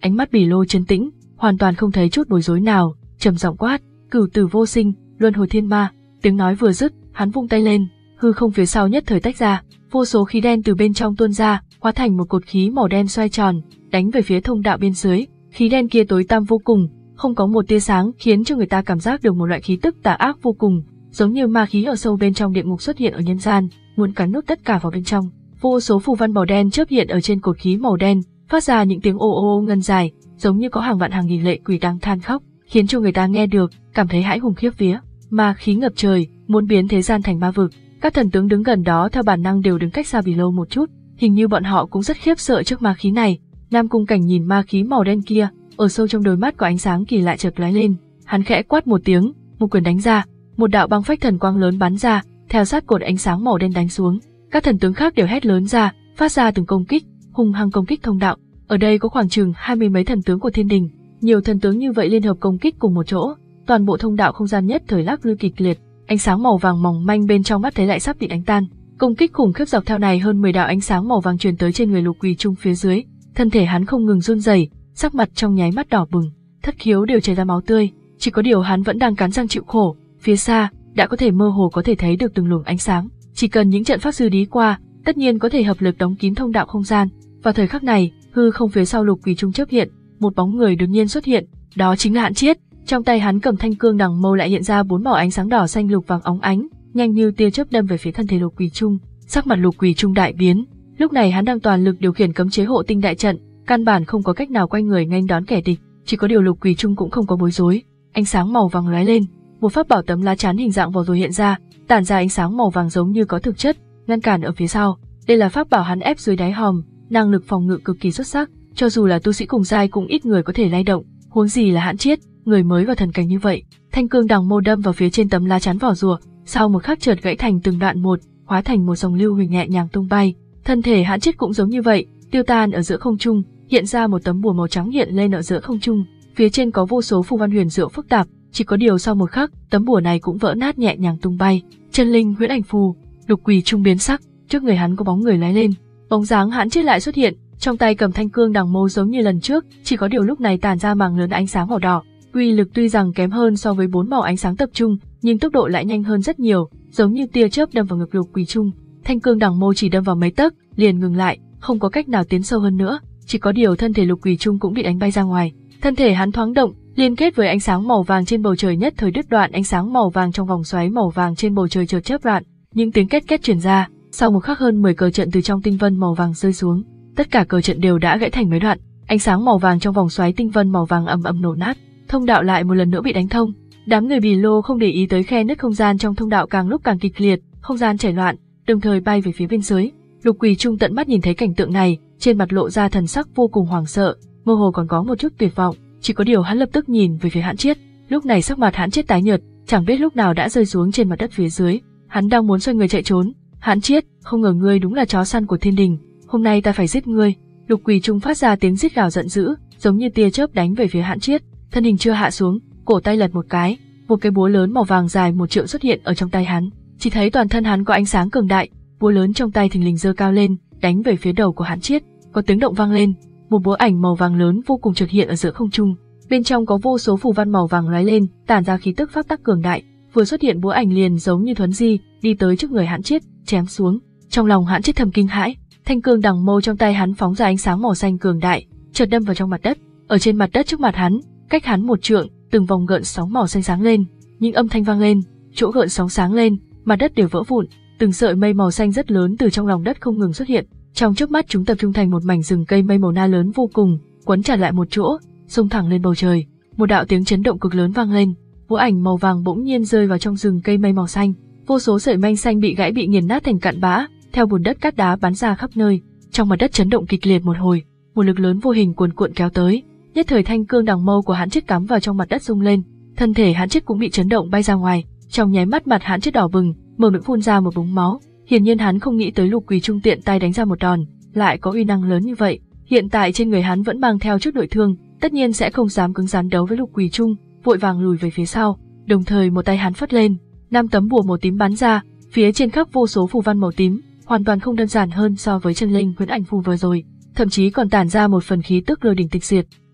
ánh mắt Bỉ Lô trấn tĩnh, hoàn toàn không thấy chút bối rối nào, trầm giọng quát, Cửu Tử vô sinh, luân hồi thiên ma. Tiếng nói vừa dứt, hắn vung tay lên, hư không phía sau nhất thời tách ra, vô số khí đen từ bên trong tuôn ra, hóa thành một cột khí màu đen xoay tròn, đánh về phía thông đạo bên dưới. Khí đen kia tối tăm vô cùng, không có một tia sáng, khiến cho người ta cảm giác được một loại khí tức tà ác vô cùng, giống như ma khí ở sâu bên trong địa ngục xuất hiện ở nhân gian, muốn cắn nuốt tất cả vào bên trong. Vô số phù văn màu đen chớp hiện ở trên cột khí màu đen, phát ra những tiếng ô ô ô ngân dài, giống như có hàng vạn hàng nghìn lệ quỷ đang than khóc, khiến cho người ta nghe được cảm thấy hãi hùng khiếp vía. Ma khí ngập trời, muốn biến thế gian thành ma vực. Các thần tướng đứng gần đó theo bản năng đều đứng cách xa Bỉ Lô một chút, hình như bọn họ cũng rất khiếp sợ trước ma khí này. Nam Cung Cảnh nhìn ma khí màu đen kia, ở sâu trong đôi mắt có ánh sáng kỳ lạ chợt lóe lên, hắn khẽ quát một tiếng, một quyền đánh ra, một đạo băng phách thần quang lớn bắn ra, theo sát cột ánh sáng màu đen đánh xuống. Các thần tướng khác đều hét lớn ra, phát ra từng công kích, hung hăng công kích thông đạo. Ở đây có khoảng chừng hai mươi mấy thần tướng của Thiên Đình, nhiều thần tướng như vậy liên hợp công kích cùng một chỗ, toàn bộ thông đạo không gian nhất thời lắc lư kịch liệt, ánh sáng màu vàng mỏng manh bên trong mắt thấy lại sắp bị đánh tan. Công kích khủng khiếp dọc theo này hơn mười đạo ánh sáng màu vàng truyền tới trên người Lục Quỳ Trung phía dưới, thân thể hắn không ngừng run rẩy, sắc mặt trong nháy mắt đỏ bừng, thất khiếu đều chảy ra máu tươi, chỉ có điều hắn vẫn đang cắn răng chịu khổ. Phía xa đã có thể mơ hồ có thể thấy được từng luồng ánh sáng, chỉ cần những trận pháp sư đi qua, tất nhiên có thể hợp lực đóng kín thông đạo không gian. Vào thời khắc này, hư không phía sau Lục Quỳ Trung chớp hiện, một bóng người đột nhiên xuất hiện, đó chính là Hãn Chiết. Trong tay hắn cầm thanh cương đằng mâu lại hiện ra bốn màu ánh sáng đỏ xanh lục vàng óng ánh, nhanh như tia chớp đâm về phía thân thể Lục Quỳ Trung. Sắc mặt Lục Quỳ Trung đại biến, lúc này hắn đang toàn lực điều khiển cấm chế hộ tinh đại trận, căn bản không có cách nào quay người nghênh đón kẻ địch. Chỉ có điều Lục Quỳ Trung cũng không có bối rối, ánh sáng màu vàng lóe lên, một pháp bảo tấm lá chắn hình dạng vỏ rồi hiện ra, tản ra ánh sáng màu vàng giống như có thực chất, ngăn cản ở phía sau. Đây là pháp bảo hắn ép dưới đáy hòm, năng lực phòng ngự cực kỳ xuất sắc, cho dù là tu sĩ cùng giai cũng ít người có thể lay động, huống gì là Hãn Chiết, người mới vào thần cảnh như vậy. Thanh cương đằng mâu đâm vào phía trên tấm lá chắn vỏ rùa, sau một khắc chợt gãy thành từng đoạn một, hóa thành một dòng lưu huỳnh nhẹ nhàng tung bay. Thân thể Hãn Chiết cũng giống như vậy, tiêu tan ở giữa không trung, hiện ra một tấm bùa màu trắng hiện lên ở giữa không trung, phía trên có vô số phù văn huyền diệu phức tạp, chỉ có điều sau một khắc, tấm bùa này cũng vỡ nát nhẹ nhàng tung bay. Chân linh huyễn ảnh phù. Lục Quỳ Trung biến sắc, trước người hắn có bóng người lóe lên, bóng dáng Hãn Chiết lại xuất hiện, trong tay cầm thanh cương đằng mâu giống như lần trước, chỉ có điều lúc này tản ra màng lớn ánh sáng màu đỏ. Uy lực tuy rằng kém hơn so với bốn màu ánh sáng tập trung, nhưng tốc độ lại nhanh hơn rất nhiều, giống như tia chớp đâm vào ngực Lục Quỳ Trung. Thanh cương đằng mâu chỉ đâm vào mấy tấc, liền ngừng lại, không có cách nào tiến sâu hơn nữa. Chỉ có điều thân thể Lục Quỳ Trung cũng bị đánh bay ra ngoài. Thân thể hắn thoáng động, liên kết với ánh sáng màu vàng trên bầu trời, nhất thời đứt đoạn. Ánh sáng màu vàng trong vòng xoáy màu vàng trên bầu trời chợt chớp đoạn, những tiếng két két truyền ra. Sau một khắc hơn mười cờ trận từ trong tinh vân màu vàng rơi xuống, tất cả cờ trận đều đã gãy thành mấy đoạn. Ánh sáng màu vàng trong vòng xoáy tinh vân màu vàng ầm ầm nổ nát, thông đạo lại một lần nữa bị đánh thông. Đám người Bỉ Lô không để ý tới khe nứt không gian trong thông đạo càng lúc càng kịch liệt, không gian chảy loạn, đồng thời bay về phía bên dưới. Lục Quỳ Trung tận mắt nhìn thấy cảnh tượng này, trên mặt lộ ra thần sắc vô cùng hoảng sợ, mơ hồ còn có một chút tuyệt vọng. Chỉ có điều hắn lập tức nhìn về phía Hãn Chiết, lúc này sắc mặt Hãn Chiết tái nhợt, chẳng biết lúc nào đã rơi xuống trên mặt đất phía dưới. Hắn đang muốn xoay người chạy trốn. Hãn Chiết, không ngờ ngươi đúng là chó săn của Thiên Đình, hôm nay ta phải giết ngươi. Lục Quỳ Trung phát ra tiếng rít gào giận dữ, giống như tia chớp đánh về phía Hãn Chiết. Thân hình chưa hạ xuống, cổ tay lật một cái, một cái búa lớn màu vàng dài một trượng xuất hiện ở trong tay hắn. Chỉ thấy toàn thân hắn có ánh sáng cường đại, búa lớn trong tay thình lình giơ cao lên, đánh về phía đầu của Hãn Chiết. Có tiếng động vang lên, một búa ảnh màu vàng lớn vô cùng chợt hiện ở giữa không trung, bên trong có vô số phù văn màu vàng lóe lên, tản ra khí tức pháp tắc cường đại. Vừa xuất hiện búa ảnh liền giống như thuấn di, đi tới trước người Hãn Chiết, chém xuống. Trong lòng Hãn Chiết thầm kinh hãi, thanh cương đằng mâu trong tay hắn phóng ra ánh sáng màu xanh cường đại, chợt đâm vào trong mặt đất. Ở trên mặt đất trước mặt hắn, cách hắn một trượng, từng vòng gợn sóng màu xanh sáng lên, những âm thanh vang lên, chỗ gợn sóng sáng lên, mặt đất đều vỡ vụn, từng sợi mây màu xanh rất lớn từ trong lòng đất không ngừng xuất hiện. Trong chớp mắt chúng tập trung thành một mảnh rừng cây mây màu na lớn vô cùng, quấn chặt lại một chỗ, xông thẳng lên bầu trời. Một đạo tiếng chấn động cực lớn vang lên, búa ảnh màu vàng bỗng nhiên rơi vào trong rừng cây mây màu xanh, vô số sợi mây xanh bị gãy bị nghiền nát thành cặn bã, theo bùn đất cát đá bắn ra khắp nơi. Trong mặt đất chấn động kịch liệt một hồi, một lực lớn vô hình cuồn cuộn kéo tới, nhất thời thanh cương đằng mâu của Hãn Chiết cắm vào trong mặt đất rung lên, thân thể Hãn Chiết cũng bị chấn động bay ra ngoài. Trong nháy mắt mặt Hãn Chiết đỏ bừng, mở miệng phun ra một búng máu. Hiển nhiên hắn không nghĩ tới Lục Quỳ Trung tiện tay đánh ra một đòn, lại có uy năng lớn như vậy. Hiện tại trên người hắn vẫn mang theo chút nội thương, tất nhiên sẽ không dám cứng rắn đấu với Lục Quỳ Trung, vội vàng lùi về phía sau. Đồng thời một tay hắn phất lên, năm tấm bùa màu tím bắn ra, phía trên khắc vô số phù văn màu tím, hoàn toàn không đơn giản hơn so với chân linh huyễn ảnh phù vừa rồi, thậm chí còn tản ra một phần khí tức lôi đình tịch diệt.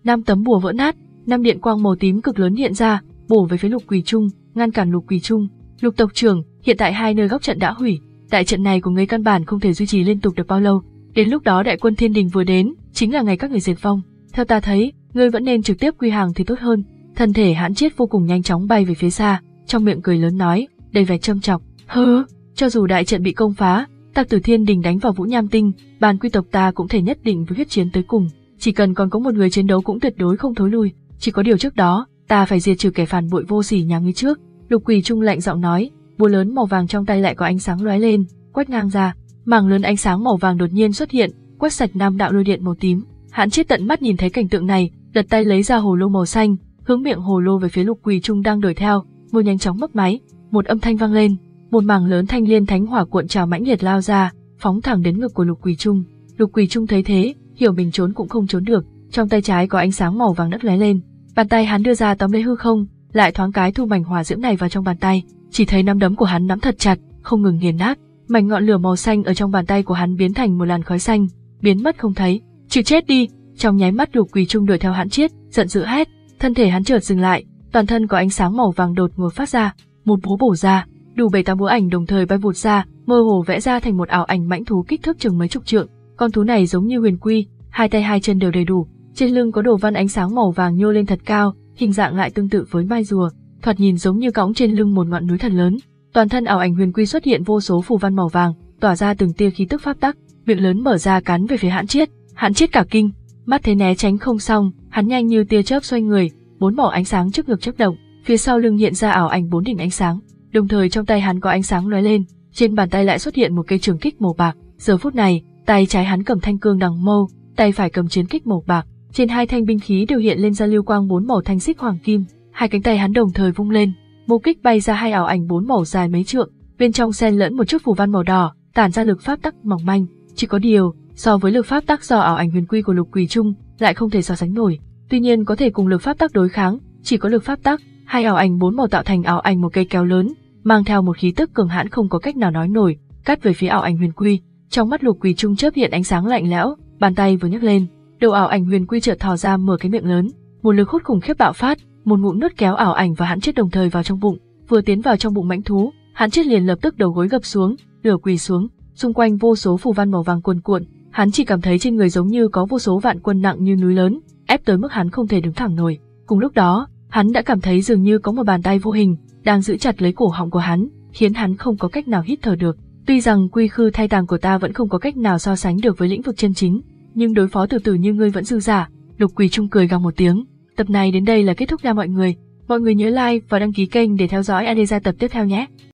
Năm tấm bùa vỡ nát, năm điện quang màu tím cực lớn hiện ra, bổ về phía Lục Quỳ Trung, ngăn cản Lục Quỳ Trung. Lục tộc trưởng, hiện tại hai nơi góc trận đã hủy, đại trận này của ngươi căn bản không thể duy trì liên tục được bao lâu. Đến lúc đó đại quân thiên đình vừa đến, chính là ngày các người diệt vong. Theo ta thấy, ngươi vẫn nên trực tiếp quy hàng thì tốt hơn. Thân thể Hãn Chiết vô cùng nhanh chóng bay về phía xa, trong miệng cười lớn nói, đầy vẻ châm chọc. Hừ, cho dù đại trận bị công phá, Tặc Tử Thiên Đình đánh vào Vũ Nham Tinh, bàn quy tộc ta cũng thể nhất định với huyết chiến tới cùng. Chỉ cần còn có một người chiến đấu cũng tuyệt đối không thối lui. Chỉ có điều trước đó, ta phải diệt trừ kẻ phản bội vô sỉ nhà ngươi trước. Lục Quỳ Trung lạnh giọng nói, búa lớn màu vàng trong tay lại có ánh sáng lóe lên, quét ngang ra, mảng lớn ánh sáng màu vàng đột nhiên xuất hiện, quét sạch năm đạo lôi điện màu tím. Hãn Chiết tận mắt nhìn thấy cảnh tượng này, lật tay lấy ra hồ lô màu xanh, hướng miệng hồ lô về phía Lục Quỳ Trung đang đuổi theo, môi nhanh chóng mấp máy, một âm thanh vang lên, một mảng lớn thanh liên thánh hỏa cuộn trào mãnh liệt lao ra, phóng thẳng đến ngực của Lục Quỳ Trung. Lục Quỳ Trung thấy thế, hiểu mình trốn cũng không trốn được, trong tay trái có ánh sáng màu vàng đất lóe lên, bàn tay hắn đưa ra tóm lấy hư không, lại thoáng cái thu mảnh hỏa diễm này vào trong bàn tay, chỉ thấy nắm đấm của hắn nắm thật chặt, không ngừng nghiền nát, mảnh ngọn lửa màu xanh ở trong bàn tay của hắn biến thành một làn khói xanh, biến mất không thấy. Chịu chết đi! Trong nháy mắt Lục Quỳ Trung đuổi theo Hãn Chiết, giận dữ hét, thân thể hắn chợt dừng lại, toàn thân có ánh sáng màu vàng đột ngột phát ra, một búa bổ ra, đủ bảy tám búa ảnh đồng thời bay vụt ra, mơ hồ vẽ ra thành một ảo ảnh mãnh thú kích thước chừng mấy chục trượng. Con thú này giống như huyền quy, hai tay hai chân đều đầy đủ, trên lưng có đồ văn ánh sáng màu vàng nhô lên thật cao, hình dạng lại tương tự với mai rùa, thoạt nhìn giống như cõng trên lưng một ngọn núi thật lớn. Toàn thân ảo ảnh huyền quy xuất hiện vô số phù văn màu vàng, tỏa ra từng tia khí tức pháp tắc, miệng lớn mở ra cắn về phía Hãn Chiết. Hãn Chiết cả kinh, mắt thấy né tránh không xong, hắn nhanh như tia chớp xoay người, bốn màu ánh sáng trước ngực chớp động, phía sau lưng hiện ra ảo ảnh bốn đỉnh ánh sáng, đồng thời trong tay hắn có ánh sáng lóe lên, trên bàn tay lại xuất hiện một cây trường kích màu bạc. Giờ phút này, tay trái hắn cầm thanh cương đằng mâu, tay phải cầm chiến kích màu bạc, trên hai thanh binh khí đều hiện lên ra lưu quang bốn màu thanh xích hoàng kim, hai cánh tay hắn đồng thời vung lên, mâu kích bay ra hai ảo ảnh bốn màu dài mấy trượng, bên trong xen lẫn một chút phù văn màu đỏ, tản ra lực pháp tắc mỏng manh, chỉ có điều, so với lực pháp tắc do ảo ảnh huyền quy của Lục Quỳ Trung, lại không thể so sánh nổi. Tuy nhiên có thể cùng lực pháp tắc đối kháng, chỉ có lực pháp tắc, hai ảo ảnh bốn màu tạo thành ảo ảnh một cây kéo lớn, mang theo một khí tức cường hãn không có cách nào nói nổi, cắt về phía ảo ảnh huyền quy. Trong mắt Lục Quỳ Trung chớp hiện ánh sáng lạnh lẽo, bàn tay vừa nhấc lên, đầu ảo ảnh huyền quy chợt thò ra mở cái miệng lớn, một lực hút khủng khiếp bạo phát, một ngụm nuốt kéo ảo ảnh và Hãn Chiết đồng thời vào trong bụng. Vừa tiến vào trong bụng mãnh thú, Hãn Chiết liền lập tức đầu gối gập xuống, nửa quỳ xuống, xung quanh vô số phù văn màu vàng cuồn cuộn, hắn chỉ cảm thấy trên người giống như có vô số vạn quân nặng như núi lớn, ép tới mức hắn không thể đứng thẳng nổi. Cùng lúc đó, hắn đã cảm thấy dường như có một bàn tay vô hình đang giữ chặt lấy cổ họng của hắn, khiến hắn không có cách nào hít thở được. Tuy rằng quy khư thai tàng của ta vẫn không có cách nào so sánh được với lĩnh vực chân chính, nhưng đối phó từ từ như ngươi vẫn dư giả. Lục Quỳ Trung cười gằn một tiếng. Tập này đến đây là kết thúc nha mọi người. Mọi người nhớ like và đăng ký kênh để theo dõi Adesa tập tiếp theo nhé.